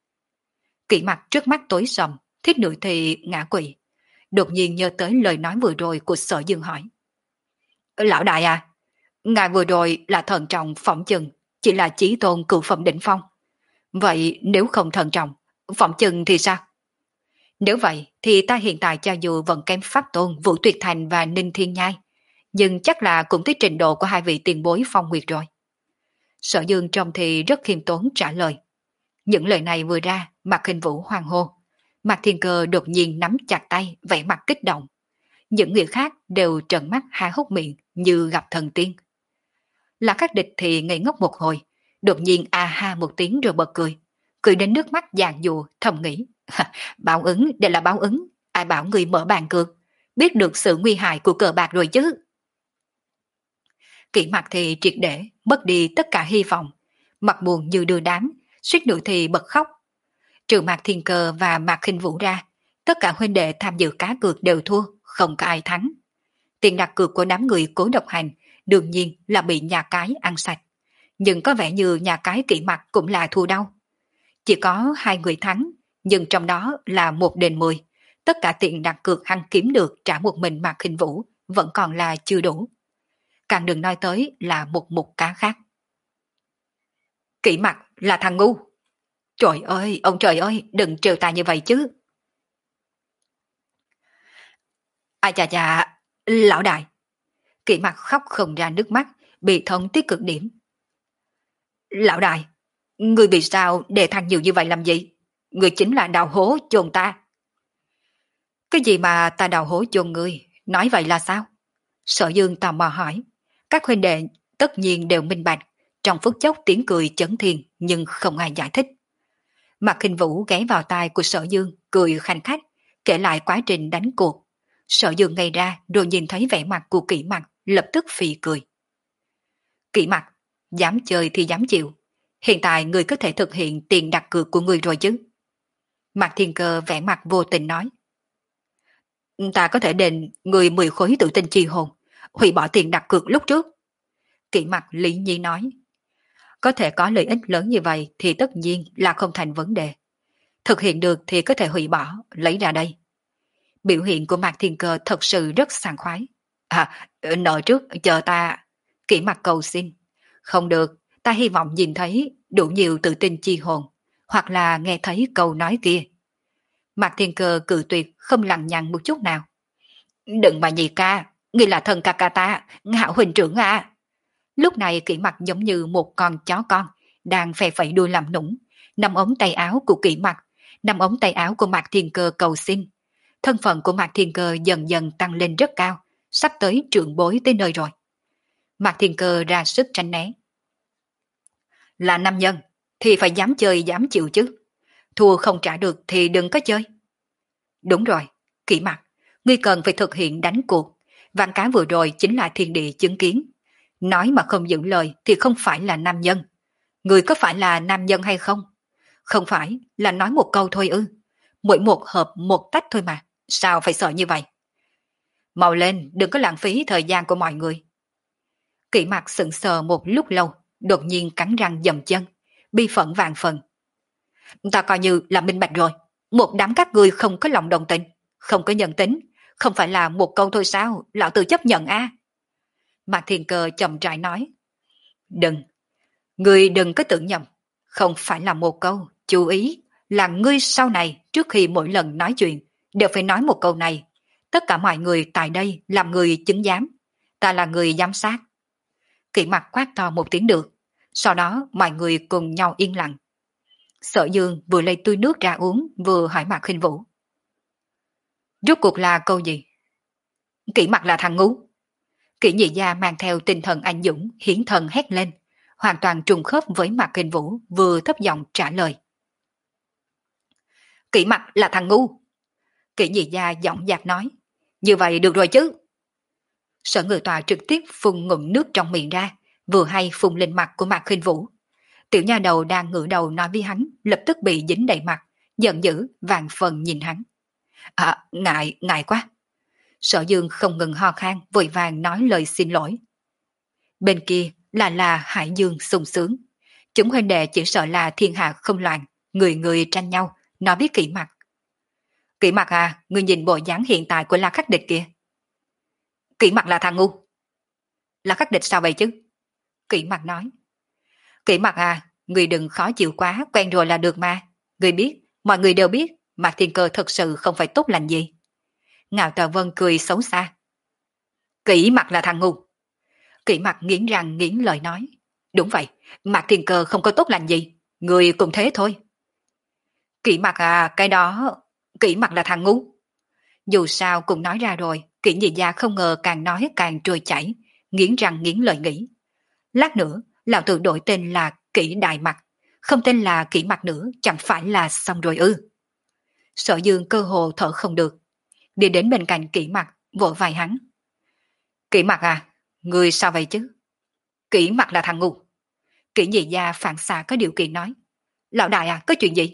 Kỷ mặt trước mắt tối sầm, thiết nữ thì ngã quỵ, đột nhiên nhớ tới lời nói vừa rồi của Sở Dương hỏi. Lão đại à, ngài vừa rồi là thần trọng phỏng chừng, chỉ là chí tôn cửu phẩm đỉnh phong. Vậy nếu không thần trọng, phỏng chừng thì sao? Nếu vậy thì ta hiện tại cho dù vẫn kém Pháp Tôn, Vũ Tuyệt Thành và Ninh Thiên Nhai, nhưng chắc là cũng tới trình độ của hai vị tiền bối Phong Nguyệt rồi. Sở Dương trông thì rất khiêm tốn trả lời. Những lời này vừa ra, Mạc Khinh Vũ hoang hô. Mạc Thiên Cơ đột nhiên nắm chặt tay, vẻ mặt kích động. Những người khác đều trợn mắt há hốc miệng như gặp thần tiên. Là các địch thì ngây ngốc một hồi, đột nhiên a ha một tiếng rồi bật cười. Cười đến nước mắt giàn dùa, thầm nghĩ. Báo ứng, đây là báo ứng. Ai bảo người mở bàn cược, biết được sự nguy hại của cờ bạc rồi chứ. Kỷ mặt thì triệt để, mất đi tất cả hy vọng. Mặt buồn như đưa đám, suýt nữa thì bật khóc. Trừ Mạc Thiên Cơ và Mạc Khinh Vũ ra, tất cả huynh đệ tham dự cá cược đều thua, không có ai thắng. Tiền đặt cược của đám người cố độc hành đương nhiên là bị nhà cái ăn sạch. Nhưng có vẻ như nhà cái Kỷ mặt cũng là thua đau. Chỉ có hai người thắng, nhưng trong đó là một đền mười. Tất cả tiền đặt cược hắn kiếm được trả một mình Mạc Khinh Vũ vẫn còn là chưa đủ. Càng đừng nói tới là một mục cá khác. Kỷ mặt là thằng ngu. Trời ơi, ông trời ơi, đừng trêu ta như vậy chứ. Ai chà chà, lão đại. Kỷ mặt khóc không ra nước mắt, bị thống tiếc cực điểm. Lão đại, người bị sao đề thăng nhiều như vậy làm gì? Người chính là đào hố chôn ta. Cái gì mà ta đào hố chôn người, nói vậy là sao? Sở Dương tò mò hỏi. Các huynh đệ tất nhiên đều minh bạch, trong phút chốc tiếng cười chấn thiên nhưng không ai giải thích. Mạc Khinh Vũ ghé vào tai của Sở Dương, cười khanh khách, kể lại quá trình đánh cuộc. Sở Dương ngây ra rồi nhìn thấy vẻ mặt của Kỷ mặt, lập tức phì cười. Kỷ mặt, dám chơi thì dám chịu. Hiện tại người có thể thực hiện tiền đặt cược của người rồi chứ? Mạc Thiên Cơ vẻ mặt vô tình nói. Ta có thể đền người mười khối tự tin chi hồn, hủy bỏ tiền đặt cược lúc trước. Kỷ mặt Lý Nhi nói. Có thể có lợi ích lớn như vậy thì tất nhiên là không thành vấn đề. Thực hiện được thì có thể hủy bỏ, lấy ra đây. Biểu hiện của Mạc Thiên Cơ thật sự rất sảng khoái. À, nợ trước, chờ ta. Kỷ mặt cầu xin. Không được, ta hy vọng nhìn thấy đủ nhiều tự tin chi hồn, hoặc là nghe thấy câu nói kia. Mạc Thiên Cơ cự tuyệt, không lằng nhằng một chút nào. Đừng mà nhị ca, ngươi là thần ca ca ta, Hạo huynh trưởng à. Lúc này Kỷ mặt giống như một con chó con, đang phè phẩy đuôi làm nũng, nắm ống tay áo của Kỷ mặt, nắm ống tay áo của Mạc Thiên Cơ cầu xin. Thân phận của Mạc Thiên Cơ dần dần tăng lên rất cao, sắp tới trưởng bối tới nơi rồi. Mạc Thiên Cơ ra sức tránh né. Là nam nhân, thì phải dám chơi dám chịu chứ. Thua không trả được thì đừng có chơi. Đúng rồi, Kỷ Mặc, ngươi cần phải thực hiện đánh cuộc. Vạn cá vừa rồi chính là thiên địa chứng kiến. Nói mà không giữ lời thì không phải là nam nhân. Ngươi có phải là nam nhân hay không? Không phải là nói một câu thôi ư. Mỗi một hộp một tách thôi mà. Sao phải sợ như vậy? Mau lên, đừng có lãng phí thời gian của mọi người. Kỷ Mặc sững sờ một lúc lâu, đột nhiên cắn răng dầm chân, bi phẫn vạn phần. Ta coi như là minh bạch rồi. Một đám các ngươi không có lòng đồng tình, không có nhân tính, không phải là một câu thôi sao, lão tử chấp nhận a. À? Mạc Thiên Cơ chậm rãi nói. Đừng, ngươi đừng có tưởng nhầm, không phải là một câu, chú ý là ngươi sau này trước khi mỗi lần nói chuyện đều phải nói một câu này. Tất cả mọi người tại đây làm người chứng giám, ta là người giám sát. Kỷ Mặc quát to một tiếng được, sau đó mọi người cùng nhau yên lặng. Sở Dương vừa lấy túi nước ra uống vừa hỏi Mạc Khinh Vũ. Rốt cuộc là câu gì? Kỷ Mặc là thằng ngu. Kỷ Nhị Gia mang theo tinh thần anh dũng hiển thần hét lên, hoàn toàn trùng khớp với Mạc Khinh Vũ vừa thấp giọng trả lời. Kỷ Mặc là thằng ngu. Kỷ Nhị Gia giọng dạc nói. Như vậy được rồi chứ. Sở Ngự Tọa trực tiếp phun ngụm nước trong miệng ra, vừa hay phun lên mặt của Mạc Khinh Vũ. Tiểu nha đầu đang ngửa đầu nói với hắn, lập tức bị dính đầy mặt, giận dữ, vàng phần nhìn hắn. À, ngại, ngại quá. Sở Dương không ngừng ho khan, vội vàng nói lời xin lỗi. Bên kia là là Hải Dương sung sướng. Chúng huynh đệ chỉ sợ là thiên hạ không loạn, người người tranh nhau, nói với Kỷ Mặc. Kỷ Mặc à, ngươi nhìn bộ dáng hiện tại của La Khắc Địch kìa. Kỷ Mặc là thằng ngu. La Khắc Địch sao vậy chứ? Kỷ Mặc nói. Kỷ Mặc à, ngươi đừng khó chịu quá, quen rồi là được mà. Ngươi biết, mọi người đều biết, Mạc Thiên Cơ thật sự không phải tốt lành gì. Ngạo Tờ Vân cười xấu xa. Kỷ Mặc là thằng ngu. Kỷ Mặc nghiến răng nghiến lời nói. Đúng vậy, Mạc Thiên Cơ không có tốt lành gì, người cũng thế thôi. Kỷ Mặc à, cái đó... Kỷ Mặc là thằng ngu. Dù sao cũng nói ra rồi, Kỷ Nhị Gia không ngờ càng nói càng trôi chảy, nghiến răng nghiến lời nghĩ. Lát nữa, lão tử đổi tên là Kỷ Đại Mặc, không tên là Kỷ Mặc nữa, chẳng phải là xong rồi ư. Sở Dương cơ hồ thở không được, đi đến bên cạnh Kỷ Mặc, vỗ vai hắn. Kỷ Mặc à, người sao vậy chứ? Kỷ Mặc là thằng ngu. Kỷ Nhị Gia phản xạ có điều kiện nói. Lão đại à, có chuyện gì?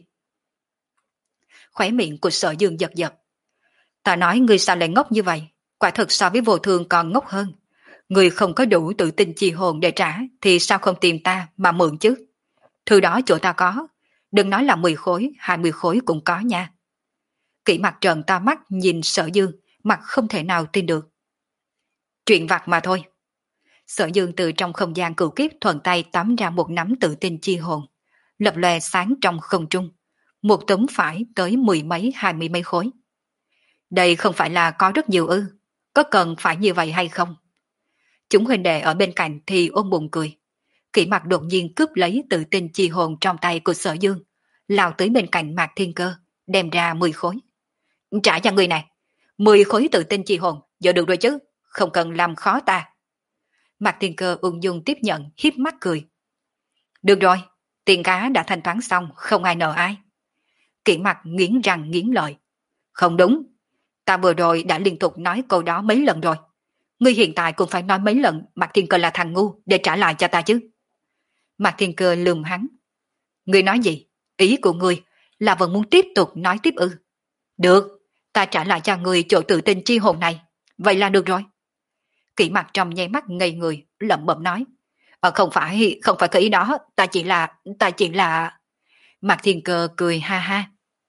Khóe miệng của Sở Dương giật giật. Ta nói ngươi sao lại ngốc như vậy, quả thực so với vô thường còn ngốc hơn. Ngươi không có đủ tự tin chi hồn để trả thì sao không tìm ta mà mượn chứ? Thứ đó chỗ ta có, đừng nói là mười khối, hai mươi khối cũng có nha. Kỷ Mặc trợn to mắt nhìn Sở Dương, mặt không thể nào tin được. Chuyện vặt mà thôi. Sở Dương từ trong không gian cửu kiếp thuận tay tóm ra một nắm tự tin chi hồn, lập lòe sáng trong không trung, một tấm phải tới mười mấy hai mươi mấy khối. Đây không phải là có rất nhiều ư, có cần phải như vậy hay không? Chúng huynh đệ ở bên cạnh thì ôm bụng cười. Kỷ Mặc đột nhiên cướp lấy tự tin chi hồn trong tay của Sở Dương, lao tới bên cạnh Mạc Thiên Cơ, đem ra mười khối. Trả cho người này, mười khối tự tin chi hồn, giờ được rồi chứ, không cần làm khó ta. Mạc Thiên Cơ ung dung tiếp nhận, hiếp mắt cười. Được rồi, tiền cá đã thanh toán xong, không ai nợ ai. Kỷ Mặc nghiến răng nghiến lợi. Không đúng, ta vừa rồi đã liên tục nói câu đó mấy lần rồi. Ngươi hiện tại cũng phải nói mấy lần Mạc Thiên Cơ là thằng ngu để trả lại cho ta chứ. Mạc Thiên Cơ lườm hắn. Ngươi nói gì? Ý của ngươi là vẫn muốn tiếp tục nói tiếp ư? Được, ta trả lại cho ngươi chỗ tự tin chi hồn này. Vậy là được rồi. Kỷ Mặc trong nháy mắt ngây người, lẩm bẩm nói. Ờ, không phải, không phải cái ý đó, ta chỉ là, ta chỉ là... Mạc Thiên Cơ cười ha ha.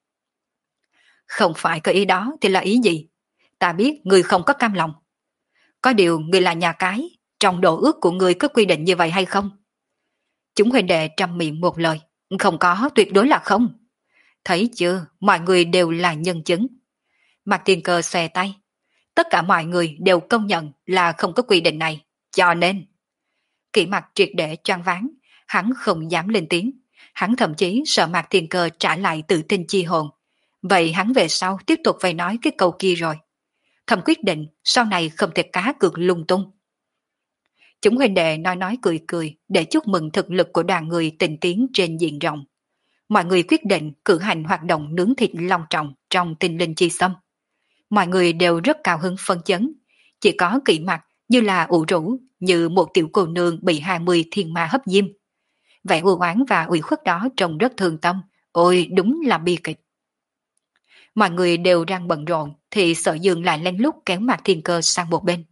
Không phải cái ý đó thì là ý gì? Ta biết ngươi không có cam lòng. Có điều ngươi là nhà cái, trong đồ ước của ngươi có quy định như vậy hay không? Chúng huynh đệ trăm miệng một lời. Không có, tuyệt đối là không. Thấy chưa, mọi người đều là nhân chứng. Mạc Thiên Cơ xòe tay. Tất cả mọi người đều công nhận là không có quy định này, cho nên... Kỷ Mặc triệt để choáng váng, hắn không dám lên tiếng, Hắn thậm chí sợ Mạc Thiên Cơ trả lại tự tin chi hồn. Vậy hắn về sau tiếp tục phải nói cái câu kia rồi. Thầm quyết định sau này không thể cá cược lung tung. Chúng huynh đệ nói nói cười cười để chúc mừng thực lực của đoàn người tình tiến trên diện rộng. Mọi người quyết định cử hành hoạt động nướng thịt long trọng trong tinh linh chi xâm. Mọi người đều rất cao hứng phấn chấn. Chỉ có Kỷ Mặc như là ủ rũ, như một tiểu cô nương bị hai mươi thiên ma hấp diêm. Vẻ u oán và ủy khuất đó trông rất thương tâm. Ôi đúng là bi kịch. Mọi người đều đang bận rộn thì Sở Dương lại lén lút kéo Mạc Thiên Cơ sang một bên.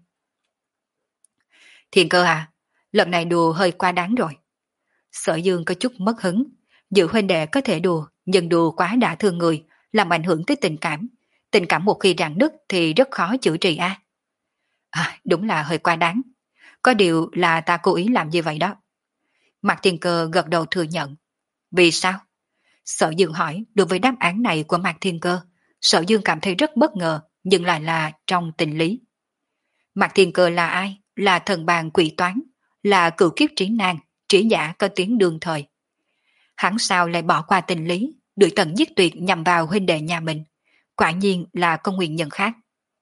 Thiên Cơ à, lần này đùa hơi quá đáng rồi. Sở Dương có chút mất hứng. Dự huynh đệ có thể đùa, nhưng đùa quá đã thương người, làm ảnh hưởng tới tình cảm. Tình cảm một khi rạn nứt thì rất khó chữa trị a. À? À, đúng là hơi quá đáng. Có điều là ta cố ý làm như vậy đó. Mạc Thiên Cơ gật đầu thừa nhận. Vì sao? Sở Dương hỏi. Đối với đáp án này của Mạc Thiên Cơ, Sở Dương cảm thấy rất bất ngờ, nhưng lại là trong tình lý. Mạc Thiên Cơ là ai? Là thần bàn quỷ toán, là cựu kiếp trí nan, trí giả có tiếng đương thời. Hắn sao lại bỏ qua tình lý, đuổi tận giết tuyệt nhằm vào huynh đệ nhà mình? Quả nhiên là có nguyên nhân khác.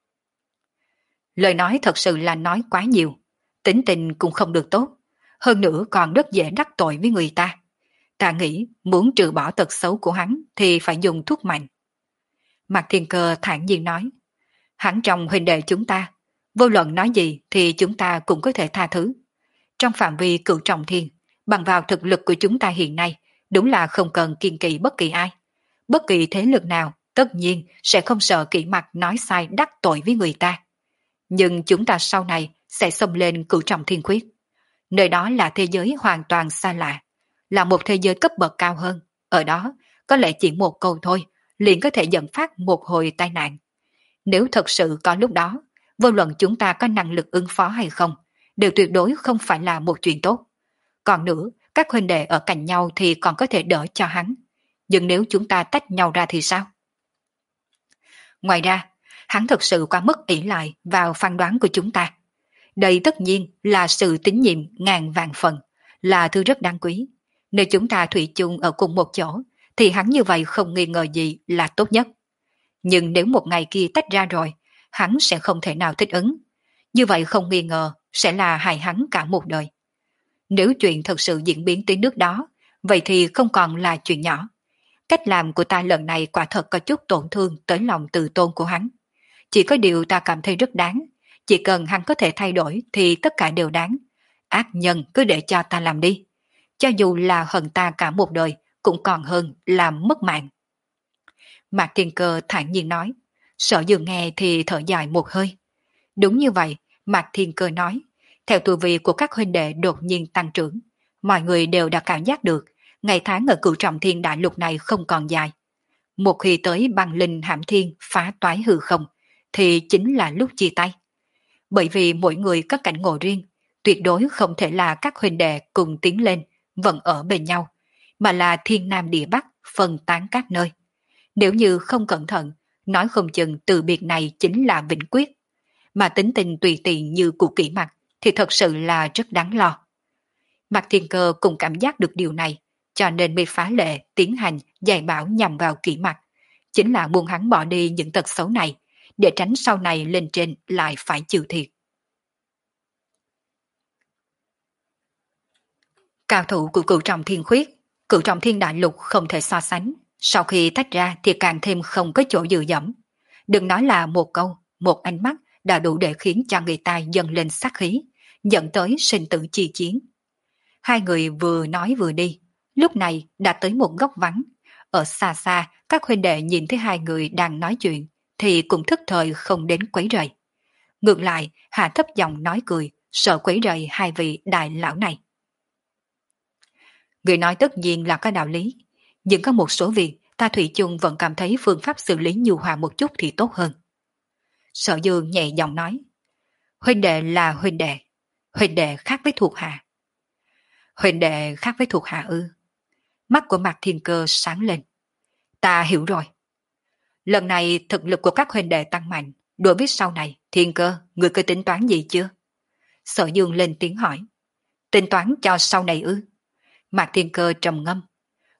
Lời nói thật sự là nói quá nhiều, tính tình cũng không được tốt, hơn nữa còn rất dễ đắc tội với người ta. Ta nghĩ muốn trừ bỏ tật xấu của hắn thì phải dùng thuốc mạnh. Mạc Thiên Cơ thản nhiên nói, hắn trong huynh đệ chúng ta, vô luận nói gì thì chúng ta cũng có thể tha thứ. Trong phạm vi cửu trọng thiên, bằng vào thực lực của chúng ta hiện nay, đúng là không cần kiên kỵ bất kỳ ai. Bất kỳ thế lực nào, tất nhiên sẽ không sợ Kỷ Mặc nói sai đắc tội với người ta. Nhưng chúng ta sau này sẽ xông lên cửu trọng thiên khuyết. Nơi đó là thế giới hoàn toàn xa lạ, là một thế giới cấp bậc cao hơn. Ở đó, có lẽ chỉ một câu thôi, liền có thể dẫn phát một hồi tai nạn. Nếu thật sự có lúc đó, vô luận chúng ta có năng lực ứng phó hay không, đều tuyệt đối không phải là một chuyện tốt. Còn nữa, các huynh đệ ở cạnh nhau thì còn có thể đỡ cho hắn. Nhưng nếu chúng ta tách nhau ra thì sao? Ngoài ra, hắn thật sự quá mức ỷ lại vào phán đoán của chúng ta. Đây tất nhiên là sự tín nhiệm ngàn vạn phần, là thứ rất đáng quý. Nếu chúng ta thủy chung ở cùng một chỗ, thì hắn như vậy không nghi ngờ gì là tốt nhất. Nhưng nếu một ngày kia tách ra rồi, hắn sẽ không thể nào thích ứng. Như vậy không nghi ngờ sẽ là hại hắn cả một đời. Nếu chuyện thật sự diễn biến tới nước đó, vậy thì không còn là chuyện nhỏ. Cách làm của ta lần này quả thật có chút tổn thương tới lòng tự tôn của hắn. Chỉ có điều ta cảm thấy rất đáng. Chỉ cần hắn có thể thay đổi thì tất cả đều đáng. Ác nhân cứ để cho ta làm đi. Cho dù là hận ta cả một đời, cũng còn hơn là mất mạng. Mạc Thiên Cơ thản nhiên nói. Sở Dương nghe thì thở dài một hơi. Đúng như vậy, Mạc Thiên Cơ nói. Theo tu vi của các huynh đệ đột nhiên tăng trưởng, mọi người đều đã cảm giác được ngày tháng ở cửu trọng thiên đại lục này không còn dài. Một khi tới băng linh hãm thiên phá toái hư không, thì chính là lúc chia tay. Bởi vì mỗi người có cảnh ngộ riêng, tuyệt đối không thể là các huynh đệ cùng tiến lên, vẫn ở bên nhau, mà là thiên nam địa bắc, phân tán các nơi. Nếu như không cẩn thận, nói không chừng từ biệt này chính là vĩnh quyết. Mà tính tình tùy tiện như của Kỷ Mặc thì thật sự là rất đáng lo. Mạc Thiên Cơ cũng cảm giác được điều này, cho nên mới phá lệ tiến hành dạy bảo nhằm vào Kỷ Mặc, chính là buông hắn bỏ đi những tật xấu này, để tránh sau này lên trên lại phải chịu thiệt. Cao thủ của cửu trọng thiên khuyết, cửu trọng thiên đại lục không thể so sánh, sau khi tách ra thì càng thêm không có chỗ dựa dẫm. Đừng nói là một câu, một ánh mắt đã đủ để khiến cho người ta dâng lên sát khí, dẫn tới sinh tử chi chiến. Hai người vừa nói vừa đi, lúc này đã tới một góc vắng. Ở xa xa, các huynh đệ nhìn thấy hai người đang nói chuyện, thì cũng thức thời không đến quấy rầy. Ngược lại, hạ thấp giọng nói cười, sợ quấy rầy hai vị đại lão này. Người nói tất nhiên là có đạo lý, nhưng có một số việc ta thủy chung vẫn cảm thấy phương pháp xử lý nhu hòa một chút thì tốt hơn. Sở Dương nhẹ giọng nói, huynh đệ là huynh đệ, huynh đệ khác với thuộc hạ. Huynh đệ khác với thuộc hạ ư? Mắt của Mạc Thiên Cơ sáng lên. Ta hiểu rồi. Lần này thực lực của các huynh đệ tăng mạnh, đối với sau này, Thiên Cơ, người có tính toán gì chưa? Sở Dương lên tiếng hỏi. Tính toán cho sau này ư? Mạc Thiên Cơ trầm ngâm.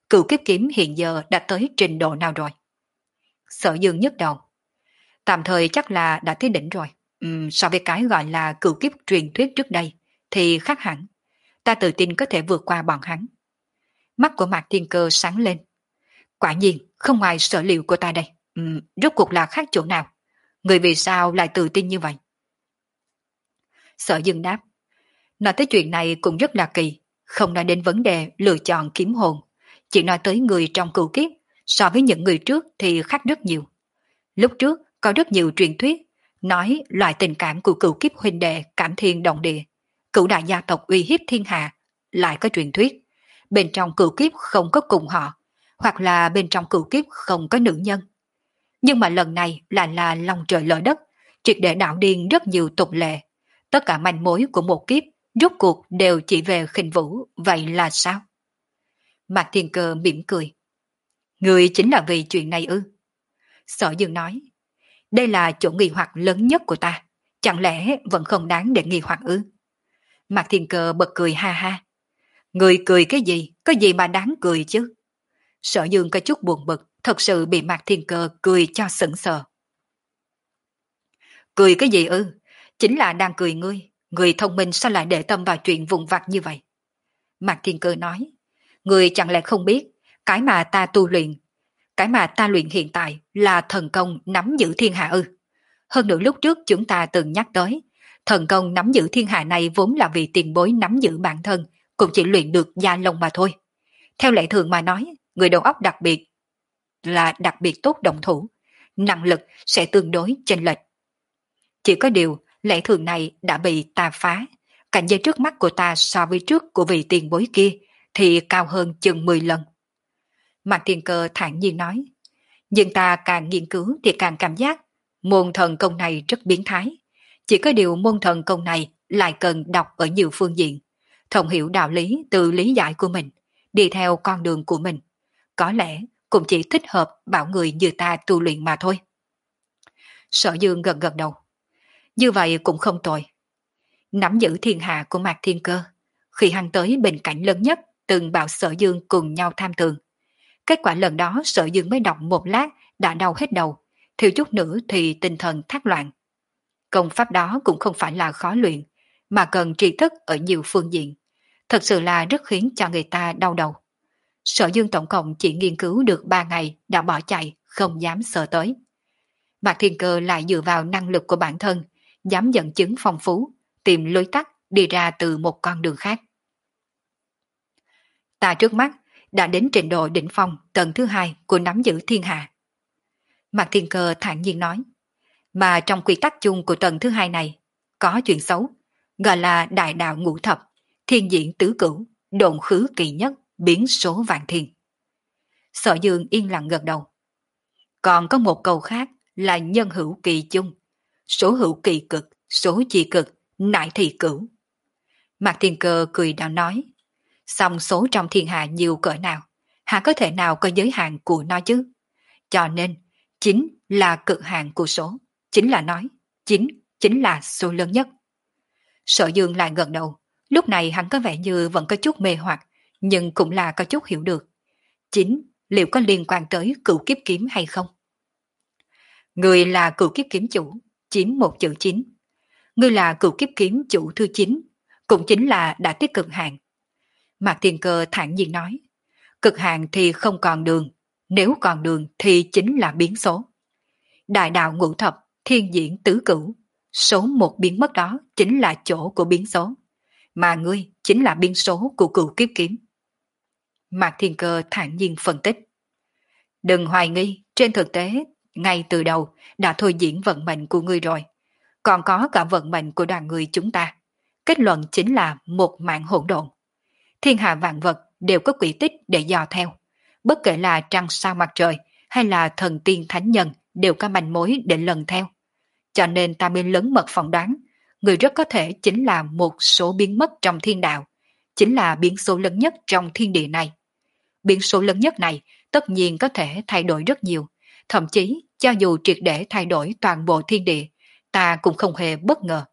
cửu kiếp kiếm hiện giờ đã tới trình độ nào rồi? Sở Dương nhức đầu. Tạm thời chắc là đã tới đỉnh rồi. Ừm, so với cái gọi là cửu kiếp truyền thuyết trước đây, thì khác hẳn. Ta tự tin có thể vượt qua bọn hắn. Mắt của Mạc Thiên Cơ sáng lên. Quả nhiên, không ngoài sở liệu của ta đây. Ừm, rốt cuộc là khác chỗ nào? Người vì sao lại tự tin như vậy? Sở Dương đáp. Nói tới chuyện này cũng rất là kỳ. Không nói đến vấn đề lựa chọn kiếm hồn. Chỉ nói tới người trong cửu kiếp. So với những người trước thì khác rất nhiều. Lúc trước có rất nhiều truyền thuyết nói loại tình cảm của cửu kiếp huynh đệ cảm thiên động địa. Cửu đại gia tộc uy hiếp thiên hạ. Lại có truyền thuyết. Bên trong cửu kiếp không có cùng họ. Hoặc là bên trong cửu kiếp không có nữ nhân. Nhưng mà lần này lại là lòng trời lở đất. Triệt để đạo điên rất nhiều tục lệ. Tất cả manh mối của một kiếp rốt cuộc đều chỉ về khinh vũ. Vậy là sao? Mạc Thiên Cơ mỉm cười. Người chính là vì chuyện này ư? Sở Dương nói. Đây là chỗ nghi hoặc lớn nhất của ta. Chẳng lẽ vẫn không đáng để nghi hoặc ư? Mạc Thiên Cơ bật cười ha ha. Người cười cái gì? Có gì mà đáng cười chứ? Sở Dương có chút buồn bực. Thật sự bị Mạc Thiên Cơ cười cho sững sờ. Cười cái gì ư? Chính là đang cười ngươi. Người thông minh sao lại để tâm vào chuyện vụn vặt như vậy? Mạc Thiên Cơ nói. Người chẳng lẽ không biết cái mà ta tu luyện, cái mà ta luyện hiện tại là thần công nắm giữ thiên hạ ư? Hơn nữa lúc trước chúng ta từng nhắc tới, thần công nắm giữ thiên hạ này vốn là vì tiền bối nắm giữ bản thân, cũng chỉ luyện được da lông mà thôi. Theo lệ thường mà nói, người đầu óc đặc biệt là đặc biệt tốt động thủ, năng lực sẽ tương đối chênh lệch. Chỉ có điều, lệ thường này đã bị ta phá, cảnh giới trước mắt của ta so với trước của vị tiền bối kia thì cao hơn chừng mười lần. Mạc Thiên Cơ thản nhiên nói, nhưng ta càng nghiên cứu thì càng cảm giác môn thần công này rất biến thái. Chỉ có điều môn thần công này lại cần đọc ở nhiều phương diện, thông hiểu đạo lý từ lý giải của mình, đi theo con đường của mình. Có lẽ cũng chỉ thích hợp bảo người như ta tu luyện mà thôi. Sở Dương gật gật đầu. Như vậy cũng không tồi. Nắm giữ thiên hạ của Mạc Thiên Cơ, khi hắn tới bên cạnh lớn nhất, từng bảo Sở Dương cùng nhau tham tường. Kết quả lần đó Sở Dương mới đọc một lát đã đau hết đầu, thiếu chút nữa thì tinh thần thác loạn. Công pháp đó cũng không phải là khó luyện, mà cần tri thức ở nhiều phương diện. Thật sự là rất khiến cho người ta đau đầu. Sở Dương tổng cộng chỉ nghiên cứu được ba ngày đã bỏ chạy, không dám sợ tới. Mạc Thiên Cơ lại dựa vào năng lực của bản thân, dám dẫn chứng phong phú, tìm lối tắt đi ra từ một con đường khác. Ta trước mắt đã đến trình độ đỉnh phong tầng thứ hai của nắm giữ thiên hạ. Mạc Thiên Cơ thản nhiên nói, mà trong quy tắc chung của tầng thứ hai này, có chuyện xấu, gọi là đại đạo ngũ thập, thiên diễn tứ cửu, độn khứ kỳ nhất, biến số vạn thiên. Sở Dương yên lặng gật đầu. Còn có một câu khác là nhân hữu kỳ chung, số hữu kỳ cực, số chi cực, nại thị cửu. Mạc Thiên Cơ cười đạo nói, song số trong thiên hạ nhiều cỡ nào, hạ có thể nào có giới hạn của nó chứ? Cho nên, chính là cực hạn của số, chính là nói, chính, chính là số lớn nhất. Sở Dương lại gật đầu, lúc này hắn có vẻ như vẫn có chút mê hoặc, nhưng cũng là có chút hiểu được. Chính, liệu có liên quan tới cửu kiếp kiếm hay không? Người là cửu kiếp kiếm chủ, chiếm một chữ chính. Ngươi là cửu kiếp kiếm chủ thứ chín, cũng chính là đã tới cực hạn. Mạc Thiên Cơ thản nhiên nói, cực hạn thì không còn đường, nếu còn đường thì chính là biến số. Đại đạo ngũ thập, thiên diễn tứ cửu, số một biến mất đó chính là chỗ của biến số, mà ngươi chính là biến số của cửu kiếp kiếm. Mạc Thiên Cơ thản nhiên phân tích. Đừng hoài nghi, trên thực tế, ngay từ đầu đã thôi diễn vận mệnh của ngươi rồi, còn có cả vận mệnh của đoàn người chúng ta. Kết luận chính là một mạng hỗn độn. Thiên hạ vạn vật đều có quỹ tích để dò theo. Bất kể là trăng sao mặt trời hay là thần tiên thánh nhân đều có manh mối để lần theo. Cho nên ta mới lớn mật phỏng đoán, người rất có thể chính là một số biến mất trong thiên đạo, chính là biến số lớn nhất trong thiên địa này. Biến số lớn nhất này tất nhiên có thể thay đổi rất nhiều, thậm chí cho dù triệt để thay đổi toàn bộ thiên địa, ta cũng không hề bất ngờ.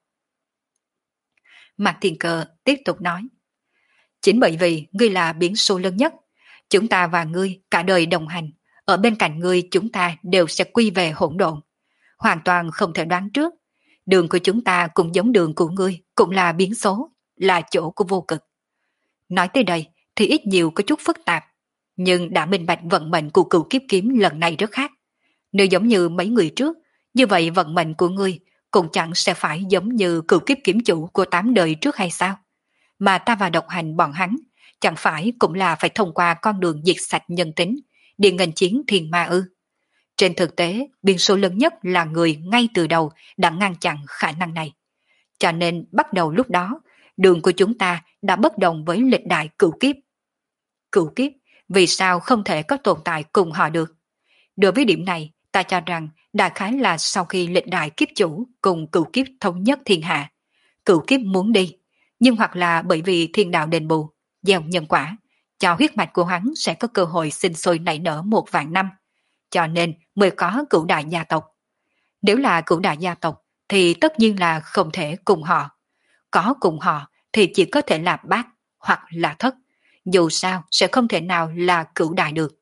Mạc Thiên Cơ tiếp tục nói, chính bởi vì ngươi là biến số lớn nhất, Chúng ta và ngươi cả đời đồng hành, ở bên cạnh ngươi chúng ta đều sẽ quy về hỗn độn. Hoàn toàn không thể đoán trước. Đường của chúng ta cũng giống đường của ngươi, cũng là biến số, là chỗ của vô cực. Nói tới đây thì ít nhiều có chút phức tạp, nhưng đã minh bạch vận mệnh của cửu kiếp kiếm lần này rất khác. Nếu giống như mấy người trước, như vậy vận mệnh của ngươi cũng chẳng sẽ phải giống như cửu kiếp kiếm chủ của tám đời trước hay sao? Mà ta và độc hành bọn hắn, chẳng phải cũng là phải thông qua con đường diệt sạch nhân tính, đi nghênh chiến thiên ma ư? Trên thực tế, biến số lớn nhất là người ngay từ đầu đã ngăn chặn khả năng này. Cho nên bắt đầu lúc đó, đường của chúng ta đã bất đồng với lịch đại cửu kiếp. Cửu kiếp, vì sao không thể có tồn tại cùng họ được? Đối với điểm này, ta cho rằng đại khái là sau khi lịch đại kiếp chủ cùng cửu kiếp thống nhất thiên hạ. Cửu kiếp muốn đi, nhưng hoặc là bởi vì thiên đạo đền bù, gieo nhân quả, cho huyết mạch của hắn sẽ có cơ hội sinh sôi nảy nở một vạn năm. Cho nên mới có cửu đại gia tộc. Nếu là cửu đại gia tộc thì tất nhiên là không thể cùng họ. Có cùng họ thì chỉ có thể là bát hoặc là thất. Dù sao sẽ không thể nào là cửu đại được.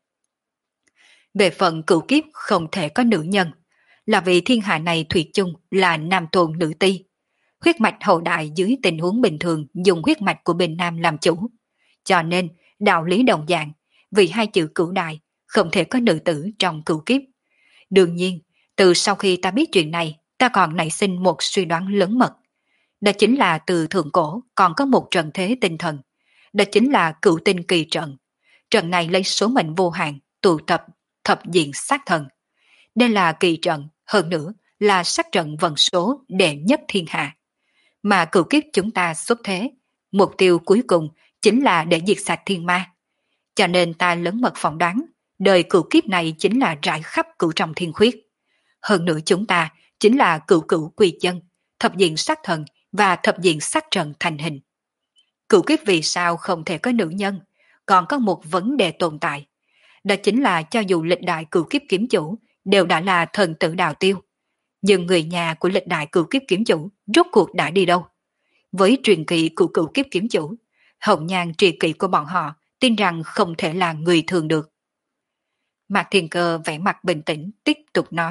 Về phần cửu kiếp không thể có nữ nhân, là vì thiên hạ này thủy chung là nam tôn nữ ti. Huyết mạch hậu đại dưới tình huống bình thường dùng huyết mạch của bên nam làm chủ. Cho nên đạo lý đồng dạng, vì hai chữ cửu đại không thể có nữ tử trong cửu kiếp. Đương nhiên, từ sau khi ta biết chuyện này, ta còn nảy sinh một suy đoán lớn mật. Đó chính là từ thượng cổ còn có một trận thế tinh thần. Đó chính là cửu tinh kỳ trận. Trận này lấy số mệnh vô hạn, tụ tập thập diện sát thần. Đây là kỳ trận, hơn nữa là sát trận vận số đệ nhất thiên hạ. Mà cửu kiếp chúng ta xuất thế, mục tiêu cuối cùng chính là để diệt sạch thiên ma. Cho nên ta lớn mật phỏng đoán, đời cửu kiếp này chính là rải khắp cửu trong thiên khuyết. Hơn nữa chúng ta chính là cửu cửu quy chân, thập diện sát thần và thập diện sát trận thành hình. Cửu kiếp vì sao không thể có nữ nhân, còn có một vấn đề tồn tại. Đó chính là cho dù lịch đại cửu kiếp kiếm chủ đều đã là thần tử đào tiêu, nhưng người nhà của lịch đại cửu kiếp kiếm chủ rốt cuộc đã đi đâu? Với truyền kỳ của cửu kiếp kiếm chủ, hồng nhan tri kỷ của bọn họ tin rằng không thể là người thường được. Mạc Thiên Cơ vẻ mặt bình tĩnh tiếp tục nói.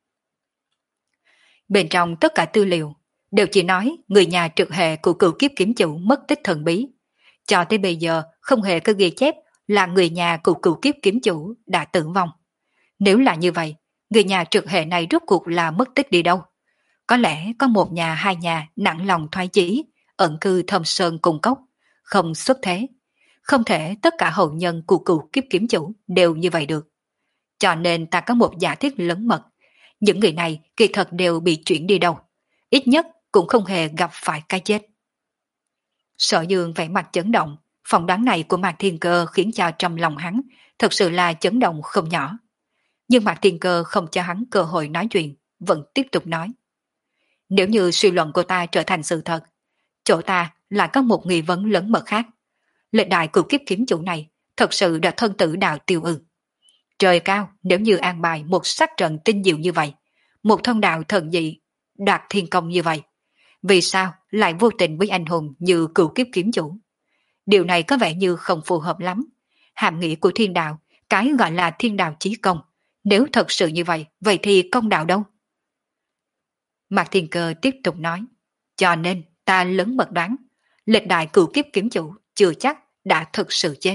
Bên trong tất cả tư liệu đều chỉ nói người nhà trực hệ của cửu kiếp kiếm chủ mất tích thần bí. Cho tới bây giờ không hề có ghi chép là người nhà của cửu kiếp kiếm chủ đã tử vong. Nếu là như vậy, người nhà trực hệ này rốt cuộc là mất tích đi đâu? Có lẽ có một nhà hai nhà nặng lòng thoái chí, ẩn cư thâm sơn cùng cốc, không xuất thế. Không thể tất cả hậu nhân của cửu kiếp kiếm chủ đều như vậy được. Cho nên ta có một giả thiết lớn mật. Những người này kỳ thật đều bị chuyển đi đâu. Ít nhất cũng không hề gặp phải cái chết. Sở Dương vẻ mặt chấn động. Phỏng đoán này của Mạc Thiên Cơ khiến cho trong lòng hắn thật sự là chấn động không nhỏ. Nhưng Mạc Thiên Cơ không cho hắn cơ hội nói chuyện, vẫn tiếp tục nói. Nếu như suy luận của ta trở thành sự thật, chỗ ta lại có một nghi vấn lớn mật khác. Lịch đại cửu kiếp kiếm chủ này thật sự đã thân tử đạo tiêu ư? Trời cao, nếu như an bài một sát trận tinh diệu như vậy, một thông đạo thần dị đạt thiên công như vậy, vì sao lại vô tình với anh hùng như cửu kiếp kiếm chủ? Điều này có vẻ như không phù hợp lắm. Hàm nghĩa của thiên đạo, cái gọi là thiên đạo chí công, nếu thật sự như vậy, vậy thì công đạo đâu? Mạc Thiên Cơ tiếp tục nói, cho nên ta lớn mật đoán, lịch đại cửu kiếp kiếm chủ chưa chắc đã thực sự chết.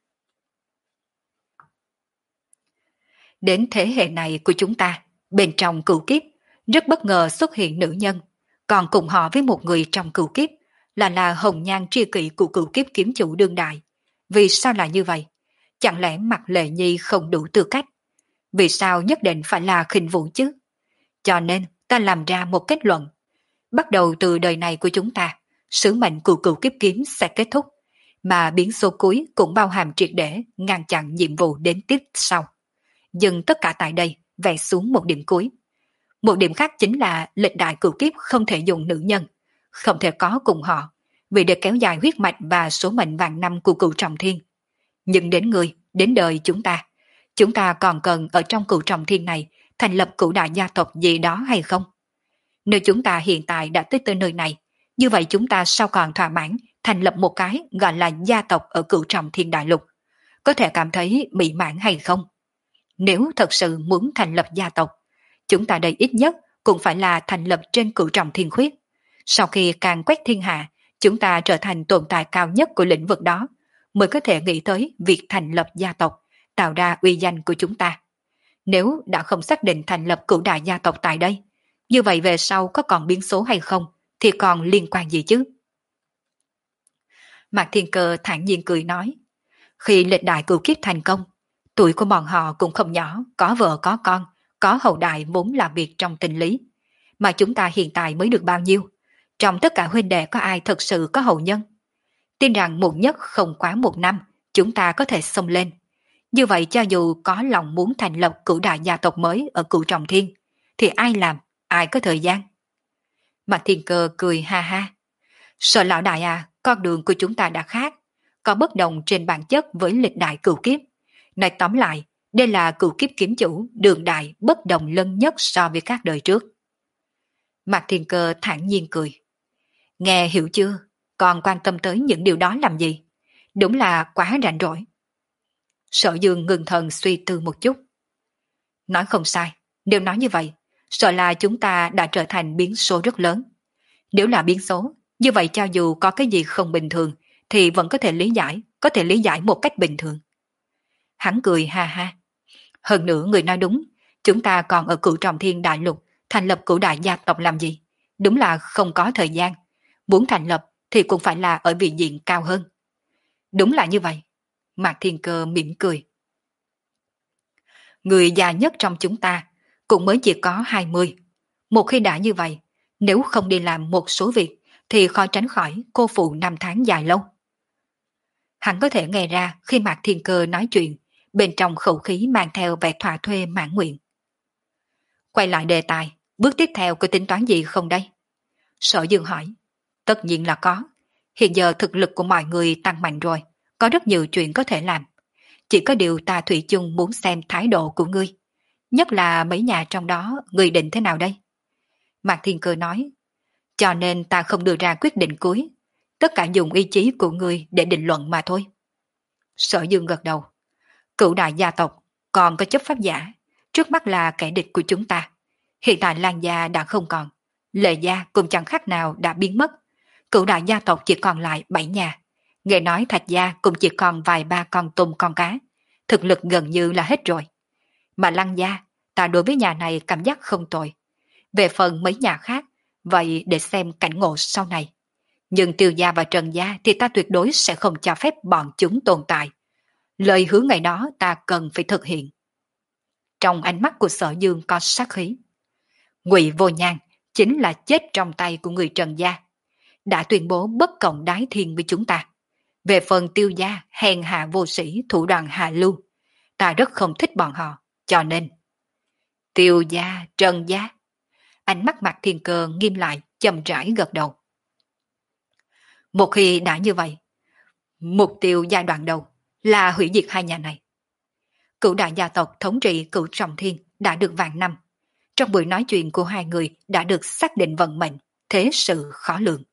Đến thế hệ này của chúng ta, bên trong cửu kiếp, rất bất ngờ xuất hiện nữ nhân, còn cùng họ với một người trong cửu kiếp, là là hồng nhan tri kỷ của cửu kiếp kiếm chủ đương đại. Vì sao lại như vậy? Chẳng lẽ Mạc Lệ Nhi không đủ tư cách? Vì sao nhất định phải là Khinh Vũ chứ? Cho nên ta làm ra một kết luận. Bắt đầu từ đời này của chúng ta, sứ mệnh của cửu kiếp kiếm sẽ kết thúc, mà biến số cuối cũng bao hàm triệt để ngăn chặn nhiệm vụ đến tiếp sau. Dừng tất cả tại đây, vẽ xuống một điểm cuối. Một điểm khác chính là lịch đại cửu kiếp không thể dùng nữ nhân, không thể có cùng họ, vì để kéo dài huyết mạch và số mệnh vạn năm của cửu trọng thiên. Nhưng đến người, đến đời chúng ta, chúng ta còn cần ở trong cửu trọng thiên này thành lập cửu đại gia tộc gì đó hay không? Nếu chúng ta hiện tại đã tới tới nơi này, như vậy chúng ta sao còn thỏa mãn thành lập một cái gọi là gia tộc ở cửu trọng thiên đại lục? có thể cảm thấy mỹ mãn hay không? Nếu thật sự muốn thành lập gia tộc, chúng ta đây ít nhất cũng phải là thành lập trên cửu trọng thiên khuyết. Sau khi càng quét thiên hạ, chúng ta trở thành tồn tại cao nhất của lĩnh vực đó, mới có thể nghĩ tới việc thành lập gia tộc, tạo ra uy danh của chúng ta. Nếu đã không xác định thành lập cửu đại gia tộc tại đây, như vậy về sau có còn biến số hay không, thì còn liên quan gì chứ? Mạc Thiên Cơ thản nhiên cười nói, khi lịch đại cửu kiếp thành công, tuổi của bọn họ cũng không nhỏ, có vợ có con, có hậu đại vốn làm việc trong tình lý. Mà chúng ta hiện tại mới được bao nhiêu? Trong tất cả huynh đệ có ai thật sự có hậu nhân? Tin rằng muộn nhất không quá một năm, chúng ta có thể xông lên. Như vậy cho dù có lòng muốn thành lập cửu đại gia tộc mới ở cửu trọng thiên, thì ai làm, ai có thời gian? Mạc Thiên Cơ cười ha ha. Sợ lão đại à, con đường của chúng ta đã khác, có bất đồng trên bản chất với lịch đại cửu kiếp. Nói tóm lại, đây là cửu kiếp kiếm chủ, đường đại bất đồng lân nhất so với các đời trước. Mạc Thiên Cơ thản nhiên cười. Nghe hiểu chưa? Còn quan tâm tới những điều đó làm gì? Đúng là quá rảnh rỗi. Sở Dương ngừng thần suy tư một chút. Nói không sai, nếu nói như vậy, sợ là chúng ta đã trở thành biến số rất lớn. Nếu là biến số, như vậy cho dù có cái gì không bình thường, thì vẫn có thể lý giải, có thể lý giải một cách bình thường. Hắn cười ha ha. Hơn nữa người nói đúng, chúng ta còn ở cửu trọng thiên đại lục, thành lập cửu đại gia tộc làm gì? Đúng là không có thời gian. Muốn thành lập thì cũng phải là ở vị diện cao hơn. Đúng là như vậy. Mạc Thiên Cơ mỉm cười. Người già nhất trong chúng ta cũng mới chỉ có hai mươi. Một khi đã như vậy, nếu không đi làm một số việc thì khó tránh khỏi cô phụ năm tháng dài lâu. Hắn có thể nghe ra khi Mạc Thiên Cơ nói chuyện, bên trong khẩu khí mang theo vẻ thỏa thuê mãn nguyện. Quay lại đề tài, bước tiếp theo có tính toán gì không đây? Sở Dương hỏi. Tất nhiên là có. Hiện giờ thực lực của mọi người tăng mạnh rồi, có rất nhiều chuyện có thể làm. Chỉ có điều ta thủy chung muốn xem thái độ của ngươi. Nhất là mấy nhà trong đó, ngươi định thế nào đây? Mạc Thiên Cơ nói. Cho nên ta không đưa ra quyết định cuối. Tất cả dùng ý chí của ngươi để định luận mà thôi. Sở Dương gật đầu. Cửu đại gia tộc còn có chấp pháp giả, trước mắt là kẻ địch của chúng ta. Hiện tại Lan gia đã không còn, Lệ gia cũng chẳng khác nào đã biến mất. Cửu đại gia tộc chỉ còn lại bảy nhà. Nghe nói Thạch gia cũng chỉ còn vài ba con tôm con cá. Thực lực gần như là hết rồi. Mà Lăng gia, ta đối với nhà này cảm giác không tồi. Về phần mấy nhà khác, vậy để xem cảnh ngộ sau này. Nhưng Tiêu gia và Trần gia thì ta tuyệt đối sẽ không cho phép bọn chúng tồn tại. Lời hứa ngày đó ta cần phải thực hiện. Trong ánh mắt của Sở Dương có sát khí. Ngụy Vô Nhan chính là chết trong tay của người Trần gia, đã tuyên bố bất cộng đái thiên với chúng ta. Về phần Tiêu gia hèn hạ vô sĩ, thủ đoạn hạ lưu, ta rất không thích bọn họ, cho nên Tiêu gia, Trần gia. Ánh mắt Mạc Thiên Cơ nghiêm lại, chậm rãi gật đầu. Một khi đã như vậy, mục tiêu giai đoạn đầu là hủy diệt hai nhà này. Cửu đại gia tộc thống trị cửu trọng thiên đã được vạn năm. Trong buổi nói chuyện của hai người đã được xác định vận mệnh, thế sự khó lường.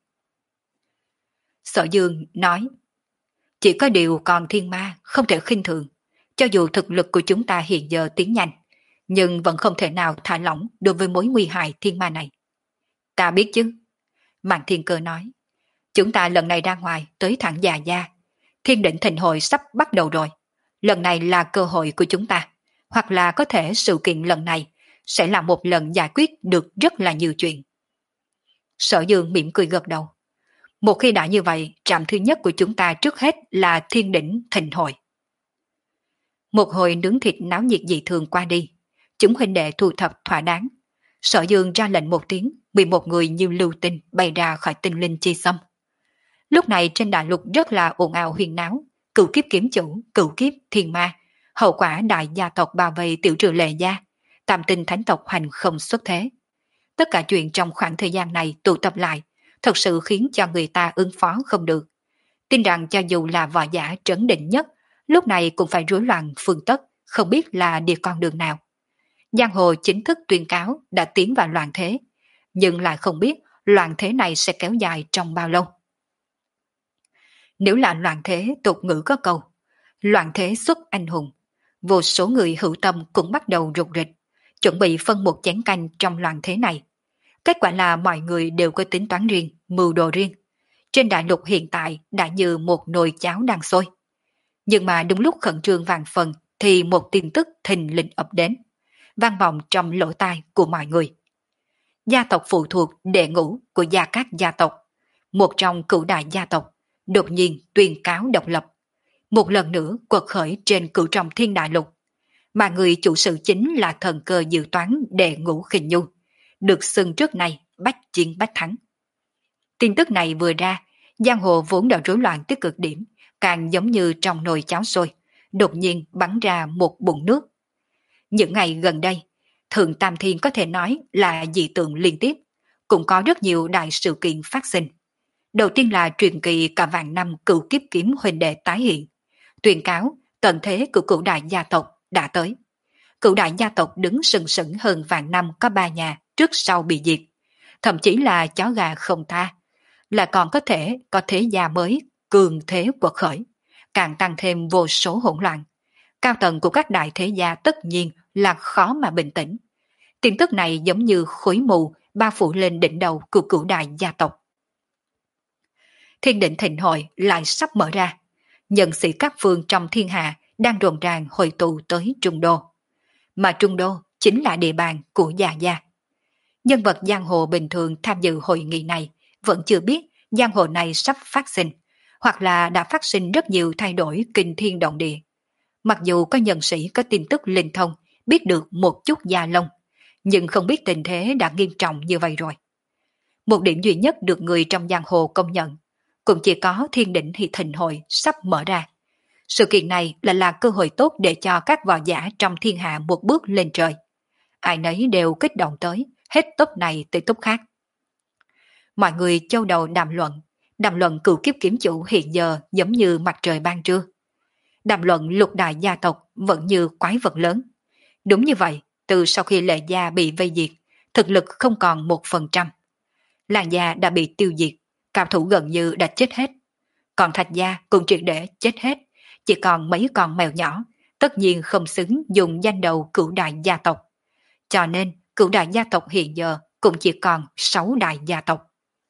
Sở Dương nói, chỉ có điều còn thiên ma không thể khinh thường. Cho dù thực lực của chúng ta hiện giờ tiến nhanh, nhưng vẫn không thể nào thả lỏng đối với mối nguy hại thiên ma này. Ta biết chứ. Mạc Thiên Cơ nói, chúng ta lần này ra ngoài tới thẳng già gia. Thiên định thịnh hội sắp bắt đầu rồi. Lần này là cơ hội của chúng ta. Hoặc là có thể sự kiện lần này sẽ là một lần giải quyết được rất là nhiều chuyện. Sở Dương mỉm cười gật đầu. Một khi đã như vậy, trạm thứ nhất của chúng ta trước hết là thiên đỉnh thịnh hội. Một hồi nướng thịt náo nhiệt dị thường qua đi. Chúng huynh đệ thu thập thỏa đáng. Sở Dương ra lệnh một tiếng, mười một người như lưu tinh bay ra khỏi tinh linh chi xâm. Lúc này trên đại lục rất là ồn ào huyền náo, cửu kiếp kiếm chủ, cửu kiếp thiên ma, hậu quả đại gia tộc bao vây tiểu trừ Lệ gia, tam tinh thánh tộc hành không xuất thế. Tất cả chuyện trong khoảng thời gian này tụ tập lại, thật sự khiến cho người ta ứng phó không được. Tin rằng cho dù là võ giả trấn định nhất, lúc này cũng phải rối loạn phương tất, không biết là đi con đường nào. Giang hồ chính thức tuyên cáo đã tiến vào loạn thế, nhưng lại không biết loạn thế này sẽ kéo dài trong bao lâu. Nếu là loạn thế, tục ngữ có câu, Loạn thế xuất anh hùng, vô số người hữu tâm cũng bắt đầu rục rịch, chuẩn bị phân một chén canh trong loạn thế này. Kết quả là mọi người đều có tính toán riêng, mưu đồ riêng. Trên đại lục hiện tại đã như một nồi cháo đang sôi. Nhưng mà đúng lúc khẩn trương vàng phần thì một tin tức thình lình ập đến, vang vọng trong lỗ tai của mọi người. Gia tộc phụ thuộc đệ ngũ của Gia Cát gia tộc, một trong cửu đại gia tộc, đột nhiên tuyên cáo độc lập. Một lần nữa quật khởi trên cửu trọng thiên đại lục, mà người chủ sự chính là thần cơ dự toán đệ ngũ Khinh Nhu, được xưng trước nay bách chiến bách thắng. Tin tức này vừa ra, giang hồ vốn đã rối loạn tới cực điểm, càng giống như trong nồi cháo sôi, đột nhiên bắn ra một bụng nước. Những ngày gần đây, Thượng Tam Thiên có thể nói là dị tượng liên tiếp, cũng có rất nhiều đại sự kiện phát sinh. Đầu tiên là truyền kỳ cả vạn năm cửu kiếp kiếm huynh đệ tái hiện, tuyên cáo tận thế của cửu đại gia tộc đã tới. Cửu đại gia tộc đứng sừng sững hơn vạn năm có ba nhà trước sau bị diệt, thậm chí là chó gà không tha, là còn có thể có thế gia mới cường thế quật khởi, càng tăng thêm vô số hỗn loạn. Cao tầng của các đại thế gia tất nhiên là khó mà bình tĩnh. Tin tức này giống như khói mù bao phủ lên đỉnh đầu của cửu đại gia tộc. Thiên định thịnh hội lại sắp mở ra, nhân sĩ các phương trong thiên hạ đang rộn ràng hội tụ tới Trung Đô. Mà Trung Đô chính là địa bàn của Gia Gia. Nhân vật giang hồ bình thường tham dự hội nghị này vẫn chưa biết giang hồ này sắp phát sinh, hoặc là đã phát sinh rất nhiều thay đổi kinh thiên động địa. Mặc dù có nhân sĩ có tin tức linh thông, biết được một chút gia lông, nhưng không biết tình thế đã nghiêm trọng như vậy rồi. Một điểm duy nhất được người trong giang hồ công nhận, cũng chỉ có thiên định thì thịnh hội sắp mở ra. Sự kiện này là là cơ hội tốt để cho các võ giả trong thiên hạ một bước lên trời. Ai nấy đều kích động tới, hết tốp này tới tốp khác. Mọi người châu đầu đàm luận, đàm luận cửu kiếp kiếm chủ hiện giờ giống như mặt trời ban trưa. Đàm luận lục đại gia tộc vẫn như quái vật lớn. Đúng như vậy, từ sau khi Lệ Gia bị vây diệt, thực lực không còn một phần trăm. Làng Gia đã bị tiêu diệt, cao thủ gần như đã chết hết. Còn Thạch Gia cũng triệt để chết hết, chỉ còn mấy con mèo nhỏ, tất nhiên không xứng dùng danh đầu cửu đại gia tộc. Cho nên, cửu đại gia tộc hiện giờ cũng chỉ còn sáu đại gia tộc.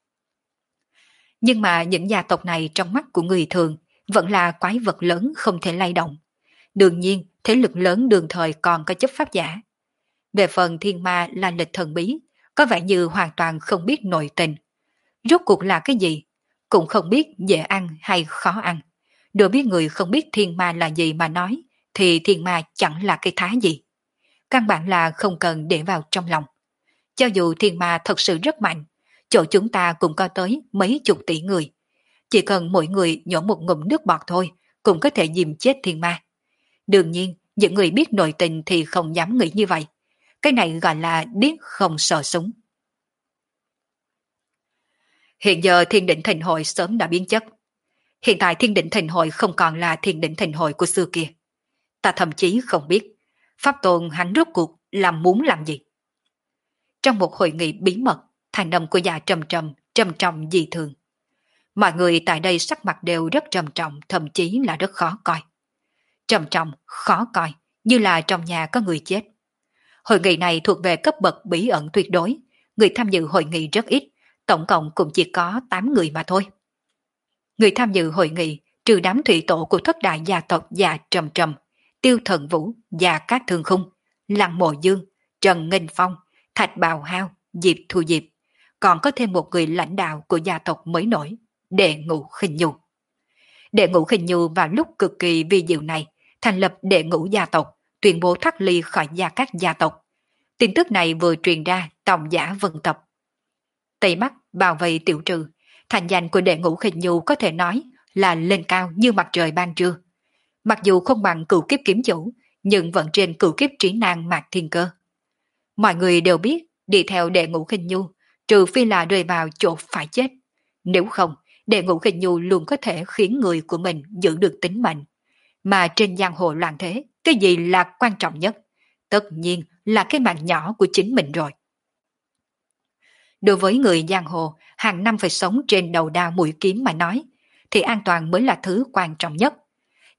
Nhưng mà những gia tộc này trong mắt của người thường vẫn là quái vật lớn không thể lay động. Đương nhiên, thế lực lớn đường thời còn có chấp pháp giả. Về phần thiên ma là lịch thần bí, có vẻ như hoàn toàn không biết nội tình. Rốt cuộc là cái gì? Cũng không biết dễ ăn hay khó ăn. Đối biết người không biết thiên ma là gì mà nói, thì thiên ma chẳng là cái thá gì. Căn bản là không cần để vào trong lòng. Cho dù thiên ma thật sự rất mạnh, chỗ chúng ta cũng có tới mấy chục tỷ người. Chỉ cần mỗi người nhổ một ngụm nước bọt thôi, cũng có thể dìm chết thiên ma. Đương nhiên, những người biết nội tình thì không dám nghĩ như vậy. Cái này gọi là điếc không sợ súng. Hiện giờ thiên định thịnh hội sớm đã biến chất. Hiện tại thiên định thịnh hội không còn là thiên định thịnh hội của xưa kia. Ta thậm chí không biết Pháp Tôn hắn rốt cuộc làm muốn làm gì. Trong một hội nghị bí mật, thành âm của già trầm trầm, trầm trọng dị thường. Mọi người tại đây sắc mặt đều rất trầm trọng, thậm chí là rất khó coi. Trầm trọng, khó coi, như là trong nhà có người chết. Hội nghị này thuộc về cấp bậc bí ẩn tuyệt đối, người tham dự hội nghị rất ít, tổng cộng cũng chỉ có tám người mà thôi. Người tham dự hội nghị, trừ đám thủy tổ của thất đại gia tộc già trầm trầm, Tiêu Thần Vũ, Gia Cát Thương Khung, Lăng Mộ Dương, Trần Nghênh Phong, Thạch Bào Hao, Diệp Thu Diệp, còn có thêm một người lãnh đạo của gia tộc mới nổi, Đệ Ngũ Khinh Nhu. Đệ Ngũ Khinh Nhu vào lúc cực kỳ vi diệu này, thành lập Đệ Ngũ gia tộc, tuyên bố thoát ly khỏi Gia Cát gia tộc. Tin tức này vừa truyền ra, tòng giả vân tập. Tây Bắc bao vây tiểu trừ, thành danh của Đệ Ngũ Khinh Nhu có thể nói là lên cao như mặt trời ban trưa. Mặc dù không bằng cửu kiếp kiếm chủ, nhưng vẫn trên cửu kiếp trí năng Mạc Thiên Cơ. Mọi người đều biết, đi theo Đệ Ngũ Khinh Nhu, trừ phi là rơi vào chỗ phải chết. Nếu không, Đệ Ngũ Khinh Nhu luôn có thể khiến người của mình giữ được tính mệnh. Mà trên giang hồ loạn thế, cái gì là quan trọng nhất? Tất nhiên là cái mạng nhỏ của chính mình rồi. Đối với người giang hồ, hàng năm phải sống trên đầu đao mũi kiếm mà nói, thì an toàn mới là thứ quan trọng nhất.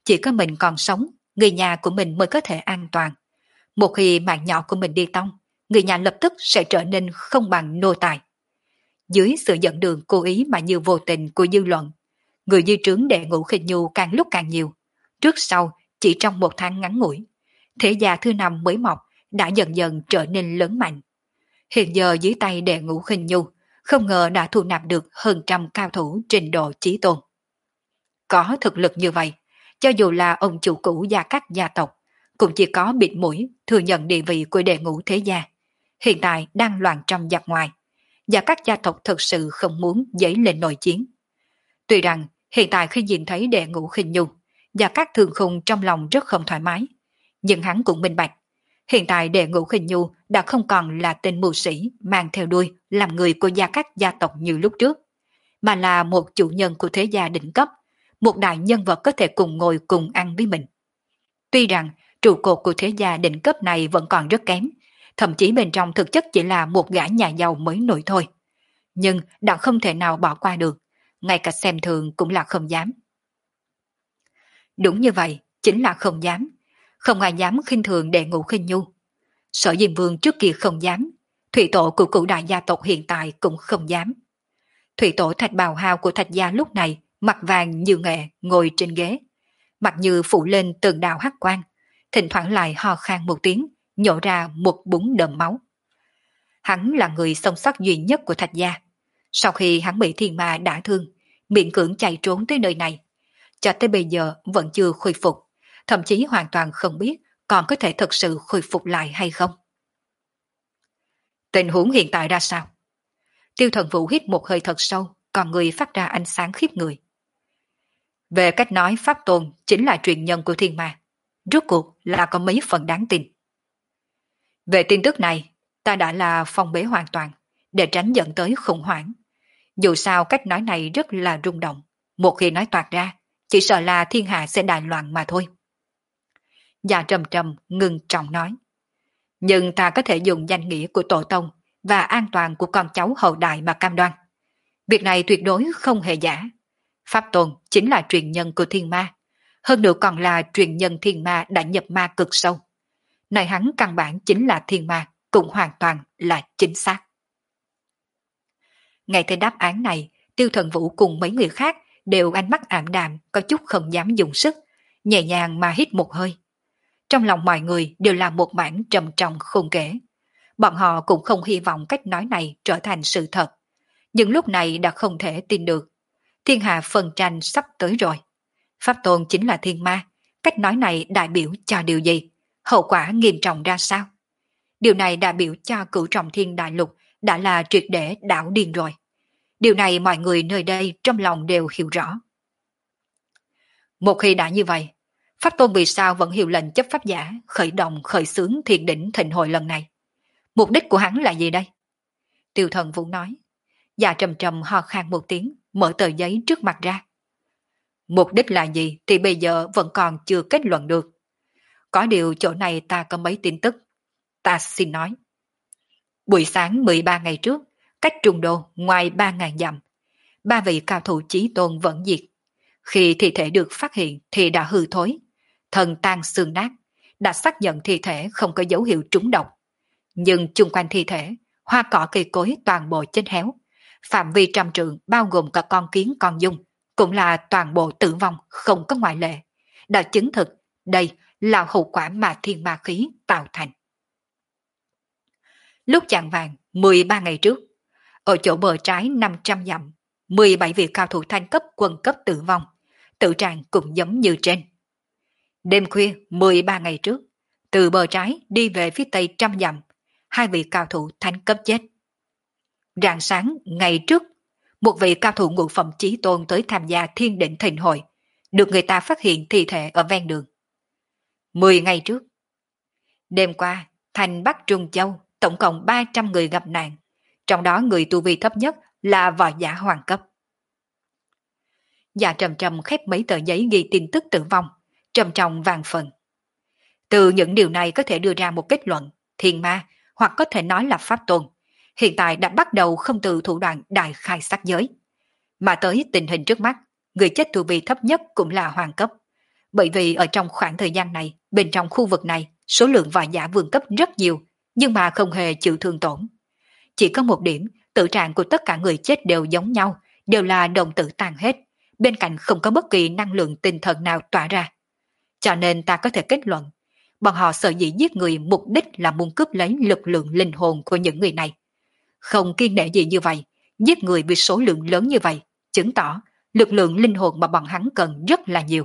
Chỉ có mình còn sống, người nhà của mình mới có thể an toàn. Một khi mạng nhỏ của mình đi tông, người nhà lập tức sẽ trở nên không bằng nô tài. Dưới sự dẫn đường cố ý mà như vô tình của dư luận, người dư trướng đệ Ngũ Khinh Nhu càng lúc càng nhiều. Trước sau, chỉ trong một tháng ngắn ngủi, thế gia thứ năm mới mọc đã dần dần trở nên lớn mạnh. Hiện giờ dưới tay đệ Ngũ Khinh Nhu, không ngờ đã thu nạp được hơn trăm cao thủ trình độ chí tôn. Có thực lực như vậy, cho dù là ông chủ cũ gia các gia tộc, cũng chỉ có bịt mũi thừa nhận địa vị của đệ ngũ thế gia. Hiện tại đang loạn trong giặc ngoài, và các gia tộc thực sự không muốn dấy lên nội chiến. Tuy rằng hiện tại khi nhìn thấy đệ ngũ Khinh Nhu, và các thường khung trong lòng rất không thoải mái, nhưng hắn cũng minh bạch. Hiện tại đệ ngũ Khinh Nhu đã không còn là tên mưu sĩ mang theo đuôi làm người của gia các gia tộc như lúc trước, mà là một chủ nhân của thế gia đỉnh cấp, một đại nhân vật có thể cùng ngồi cùng ăn với mình. Tuy rằng trụ cột của thế gia đỉnh cấp này vẫn còn rất kém, thậm chí bên trong thực chất chỉ là một gã nhà giàu mới nổi thôi. Nhưng đã không thể nào bỏ qua được, ngay cả xem thường cũng là không dám. Đúng như vậy, chính là không dám. Không ai dám khinh thường đệ ngũ Khinh Nhu. Sở Diêm Vương trước kia không dám, thủy tổ của cửu đại gia tộc hiện tại cũng không dám. Thủy tổ Thạch Bào Hào của Thạch gia lúc này mặt vàng như nghệ ngồi trên ghế, mặt như phủ lên từng đạo hắc quang, thỉnh thoảng lại ho khan một tiếng, nhổ ra một búng đờm máu. Hắn là người sống sót duy nhất của Thạch gia. Sau khi hắn bị thiên ma đả thương, miễn cưỡng chạy trốn tới nơi này, cho tới bây giờ vẫn chưa khôi phục, thậm chí hoàn toàn không biết còn có thể thực sự khôi phục lại hay không. Tình huống hiện tại ra sao? Tiêu Thần Vũ hít một hơi thật sâu, còn người phát ra ánh sáng khiếp người. Về cách nói Pháp Tôn chính là truyền nhân của thiên ma, rốt cuộc là có mấy phần đáng tin. Về tin tức này, ta đã là phong bế hoàn toàn, để tránh dẫn tới khủng hoảng. Dù sao cách nói này rất là rung động, một khi nói toạc ra, chỉ sợ là thiên hạ sẽ đại loạn mà thôi. Dạ trầm trầm ngừng trọng nói. Nhưng ta có thể dùng danh nghĩa của tổ tông và an toàn của con cháu hậu đại mà cam đoan. Việc này tuyệt đối không hề giả. Pháp Tôn chính là truyền nhân của thiên ma, hơn nữa còn là truyền nhân thiên ma đã nhập ma cực sâu. Này hắn căn bản chính là thiên ma, cũng hoàn toàn là chính xác. Ngay tới đáp án này, Tiêu Thần Vũ cùng mấy người khác đều ánh mắt ảm đạm, có chút không dám dùng sức, nhẹ nhàng mà hít một hơi. Trong lòng mọi người đều là một mảng trầm trọng khôn kể. Bọn họ cũng không hy vọng cách nói này trở thành sự thật. Nhưng lúc này đã không thể tin được. Thiên hạ phân tranh sắp tới rồi. Pháp Tôn chính là thiên ma. Cách nói này đại biểu cho điều gì? Hậu quả nghiêm trọng ra sao? Điều này đại biểu cho cửu trọng thiên đại lục đã là triệt để đảo điên rồi. Điều này mọi người nơi đây trong lòng đều hiểu rõ. Một khi đã như vậy, Pháp Tôn vì sao vẫn hiệu lệnh chấp pháp giả khởi động khởi xướng thiên đỉnh thịnh hội lần này? Mục đích của hắn là gì đây? Tiêu Thần Vũ nói. Dạ trầm trầm ho khan một tiếng, mở tờ giấy trước mặt ra. Mục đích là gì thì bây giờ vẫn còn chưa kết luận được. Có điều chỗ này ta có mấy tin tức. Ta xin nói. Buổi sáng mười ba ngày trước, cách Trung Đô ngoài ba ngàn dặm, ba vị cao thủ chí tôn vẫn diệt. Khi thi thể được phát hiện thì đã hư thối, thân tan xương nát, đã xác nhận thi thể không có dấu hiệu trúng độc. Nhưng chung quanh thi thể, hoa cỏ cây cối toàn bộ chết héo, phạm vi trăm trượng bao gồm cả con kiến con dung, cũng là toàn bộ tử vong không có ngoại lệ, đã chứng thực đây là hậu quả mà thiên ma khí tạo thành. Lúc chạng vàng mười ba ngày trước, ở chỗ bờ trái năm trăm dặm, mười bảy vị cao thủ thanh cấp quân cấp tử vong, tự trạng cũng giống như trên. Đêm khuya mười ba ngày trước, từ bờ trái đi về phía tây trăm dặm, hai vị cao thủ thanh cấp chết. Rạng sáng ngày trước, một vị cao thủ ngũ phẩm chí tôn tới tham gia thiên định thịnh hội, được người ta phát hiện thi thể ở ven đường. Mười ngày trước, đêm qua, thành Bắc Trung Châu, tổng cộng ba trăm người gặp nạn, trong đó người tu vi thấp nhất là võ giả hoàng cấp. Dạ trầm trầm khép mấy tờ giấy ghi tin tức tử vong, trầm trọng vàng phần. Từ những điều này có thể đưa ra một kết luận, thiên ma, hoặc có thể nói là Pháp Tôn, hiện tại đã bắt đầu không từ thủ đoạn đại khai sát giới. Mà tới tình hình trước mắt, người chết tu vi thấp nhất cũng là hoàng cấp. Bởi vì ở trong khoảng thời gian này, bên trong khu vực này, số lượng võ giả vương cấp rất nhiều, nhưng mà không hề chịu thương tổn. Chỉ có một điểm, tử trạng của tất cả người chết đều giống nhau, đều là đồng tử tan hết, bên cạnh không có bất kỳ năng lượng tinh thần nào tỏa ra. Cho nên ta có thể kết luận, bọn họ sợ dĩ giết người mục đích là muốn cướp lấy lực lượng linh hồn của những người này. Không kiên nể gì như vậy, giết người với số lượng lớn như vậy, chứng tỏ lực lượng linh hồn mà bọn hắn cần rất là nhiều.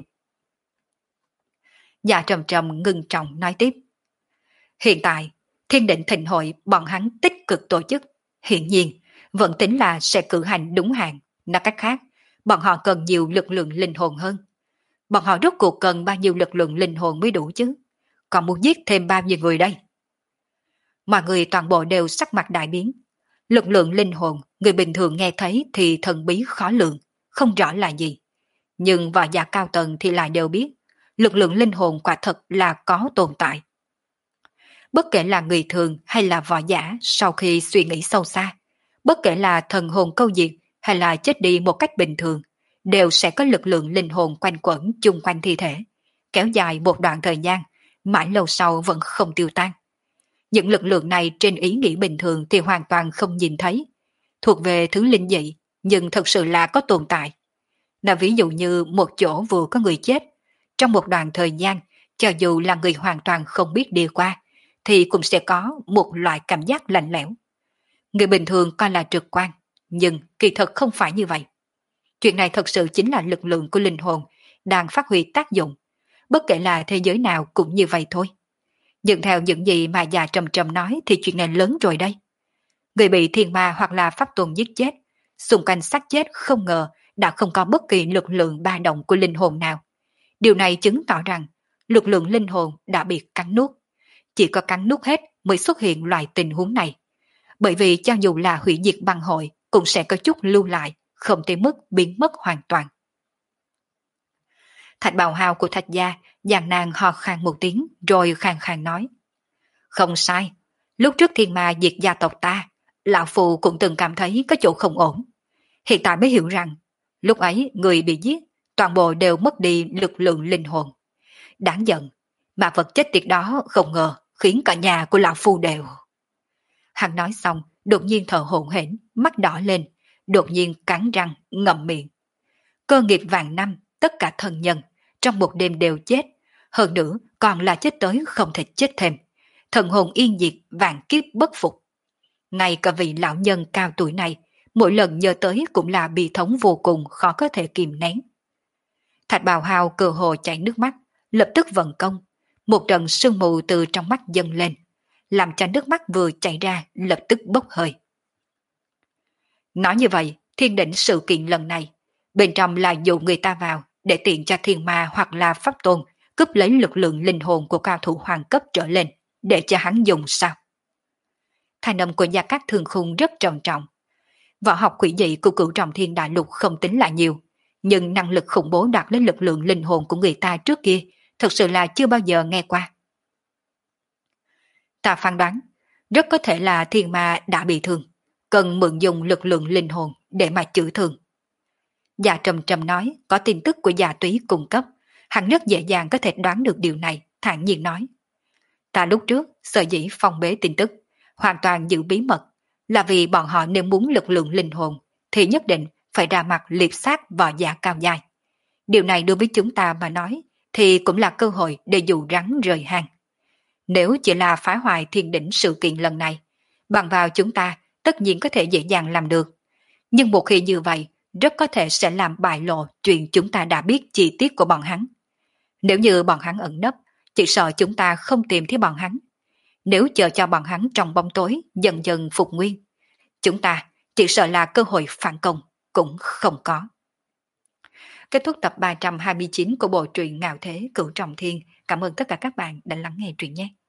Dạ trầm trầm ngưng trọng nói tiếp. Hiện tại, thiên định thịnh hội bọn hắn tích cực tổ chức, hiện nhiên, vẫn tính là sẽ cử hành đúng hạn. Nói cách khác, bọn họ cần nhiều lực lượng linh hồn hơn. Bọn họ rốt cuộc cần bao nhiêu lực lượng linh hồn mới đủ chứ? Còn muốn giết thêm bao nhiêu người đây? Mọi người toàn bộ đều sắc mặt đại biến. Lực lượng linh hồn, người bình thường nghe thấy thì thần bí khó lường, không rõ là gì. Nhưng võ giả cao tầng thì lại đều biết, lực lượng linh hồn quả thật là có tồn tại. Bất kể là người thường hay là võ giả sau khi suy nghĩ sâu xa, bất kể là thần hồn câu diệt hay là chết đi một cách bình thường, đều sẽ có lực lượng linh hồn quanh quẩn chung quanh thi thể, kéo dài một đoạn thời gian, mãi lâu sau vẫn không tiêu tan. Những lực lượng này trên ý nghĩ bình thường thì hoàn toàn không nhìn thấy, thuộc về thứ linh dị, nhưng thật sự là có tồn tại. Là ví dụ như một chỗ vừa có người chết, trong một đoạn thời gian, cho dù là người hoàn toàn không biết đi qua, thì cũng sẽ có một loại cảm giác lạnh lẽo. Người bình thường coi là trực quan, nhưng kỳ thật không phải như vậy. Chuyện này thật sự chính là lực lượng của linh hồn đang phát huy tác dụng, bất kể là thế giới nào cũng như vậy thôi. Nhưng theo những gì mà già trầm trầm nói thì chuyện này lớn rồi đây. Người bị thiên ma hoặc là pháp tuần giết chết, xung quanh xác chết không ngờ đã không có bất kỳ lực lượng ba động của linh hồn nào. Điều này chứng tỏ rằng lực lượng linh hồn đã bị cắn nuốt. Chỉ có cắn nuốt hết mới xuất hiện loại tình huống này. Bởi vì cho dù là hủy diệt băng hội cũng sẽ có chút lưu lại, không tới mức biến mất hoàn toàn. Thạch bào hào của Thạch gia giàn nàng ho khan một tiếng rồi khàn khàn nói. Không sai, lúc trước thiên ma diệt gia tộc ta, lão phù cũng từng cảm thấy có chỗ không ổn. Hiện tại mới hiểu rằng, lúc ấy người bị giết, toàn bộ đều mất đi lực lượng linh hồn. Đáng giận, mà vật chết tiệt đó không ngờ khiến cả nhà của lão phu đều. Hắn nói xong, đột nhiên thở hổn hển, mắt đỏ lên, đột nhiên cắn răng, ngậm miệng. Cơ nghiệp vạn năm, tất cả thân nhân, trong một đêm đều chết, hơn nữa còn là chết tới không thể chết thêm. Thần hồn yên diệt, vạn kiếp bất phục. Ngay cả vị lão nhân cao tuổi này, mỗi lần nhớ tới cũng là bi thống vô cùng khó có thể kìm nén. Thạch bào hào cơ hồ chảy nước mắt, lập tức vận công. Một trận sương mù từ trong mắt dâng lên, làm cho nước mắt vừa chảy ra lập tức bốc hơi. Nói như vậy, thiên định sự kiện lần này, bên trong là dụ người ta vào để tiện cho thiên ma hoặc là pháp tôn cướp lấy lực lượng linh hồn của cao thủ hoàng cấp trở lên, để cho hắn dùng sao? Thanh âm của Gia Cát Thường Khung rất trầm trọng. Võ học quỷ dị của cửu trọng thiên đại lục không tính là nhiều, nhưng năng lực khủng bố đạt lấy lực lượng linh hồn của người ta trước kia thật sự là chưa bao giờ nghe qua. Ta phán đoán, rất có thể là thiên ma đã bị thương, cần mượn dùng lực lượng linh hồn để mà chữa thương. Dạ trầm trầm nói, có tin tức của Dạ Túy cung cấp, hắn rất dễ dàng có thể đoán được điều này, thản nhiên nói. Ta lúc trước sở dĩ phong bế tin tức, hoàn toàn giữ bí mật, là vì bọn họ nếu muốn lực lượng linh hồn, thì nhất định phải ra mặt liệp sát võ giả cao dài. Điều này đối với chúng ta mà nói, thì cũng là cơ hội để dụ rắn rời hang. Nếu chỉ là phá hoại thiên đỉnh sự kiện lần này, bằng vào chúng ta tất nhiên có thể dễ dàng làm được. Nhưng một khi như vậy, rất có thể sẽ làm bại lộ chuyện chúng ta đã biết chi tiết của bọn hắn. Nếu như bọn hắn ẩn nấp, chỉ sợ chúng ta không tìm thấy bọn hắn. Nếu chờ cho bọn hắn trong bóng tối dần dần phục nguyên, chúng ta chỉ sợ là cơ hội phản công cũng không có. Kết thúc tập ba trăm hai mươi chín của bộ truyện Ngạo Thế Cửu Trọng Thiên. Cảm ơn tất cả các bạn đã lắng nghe truyện nhé.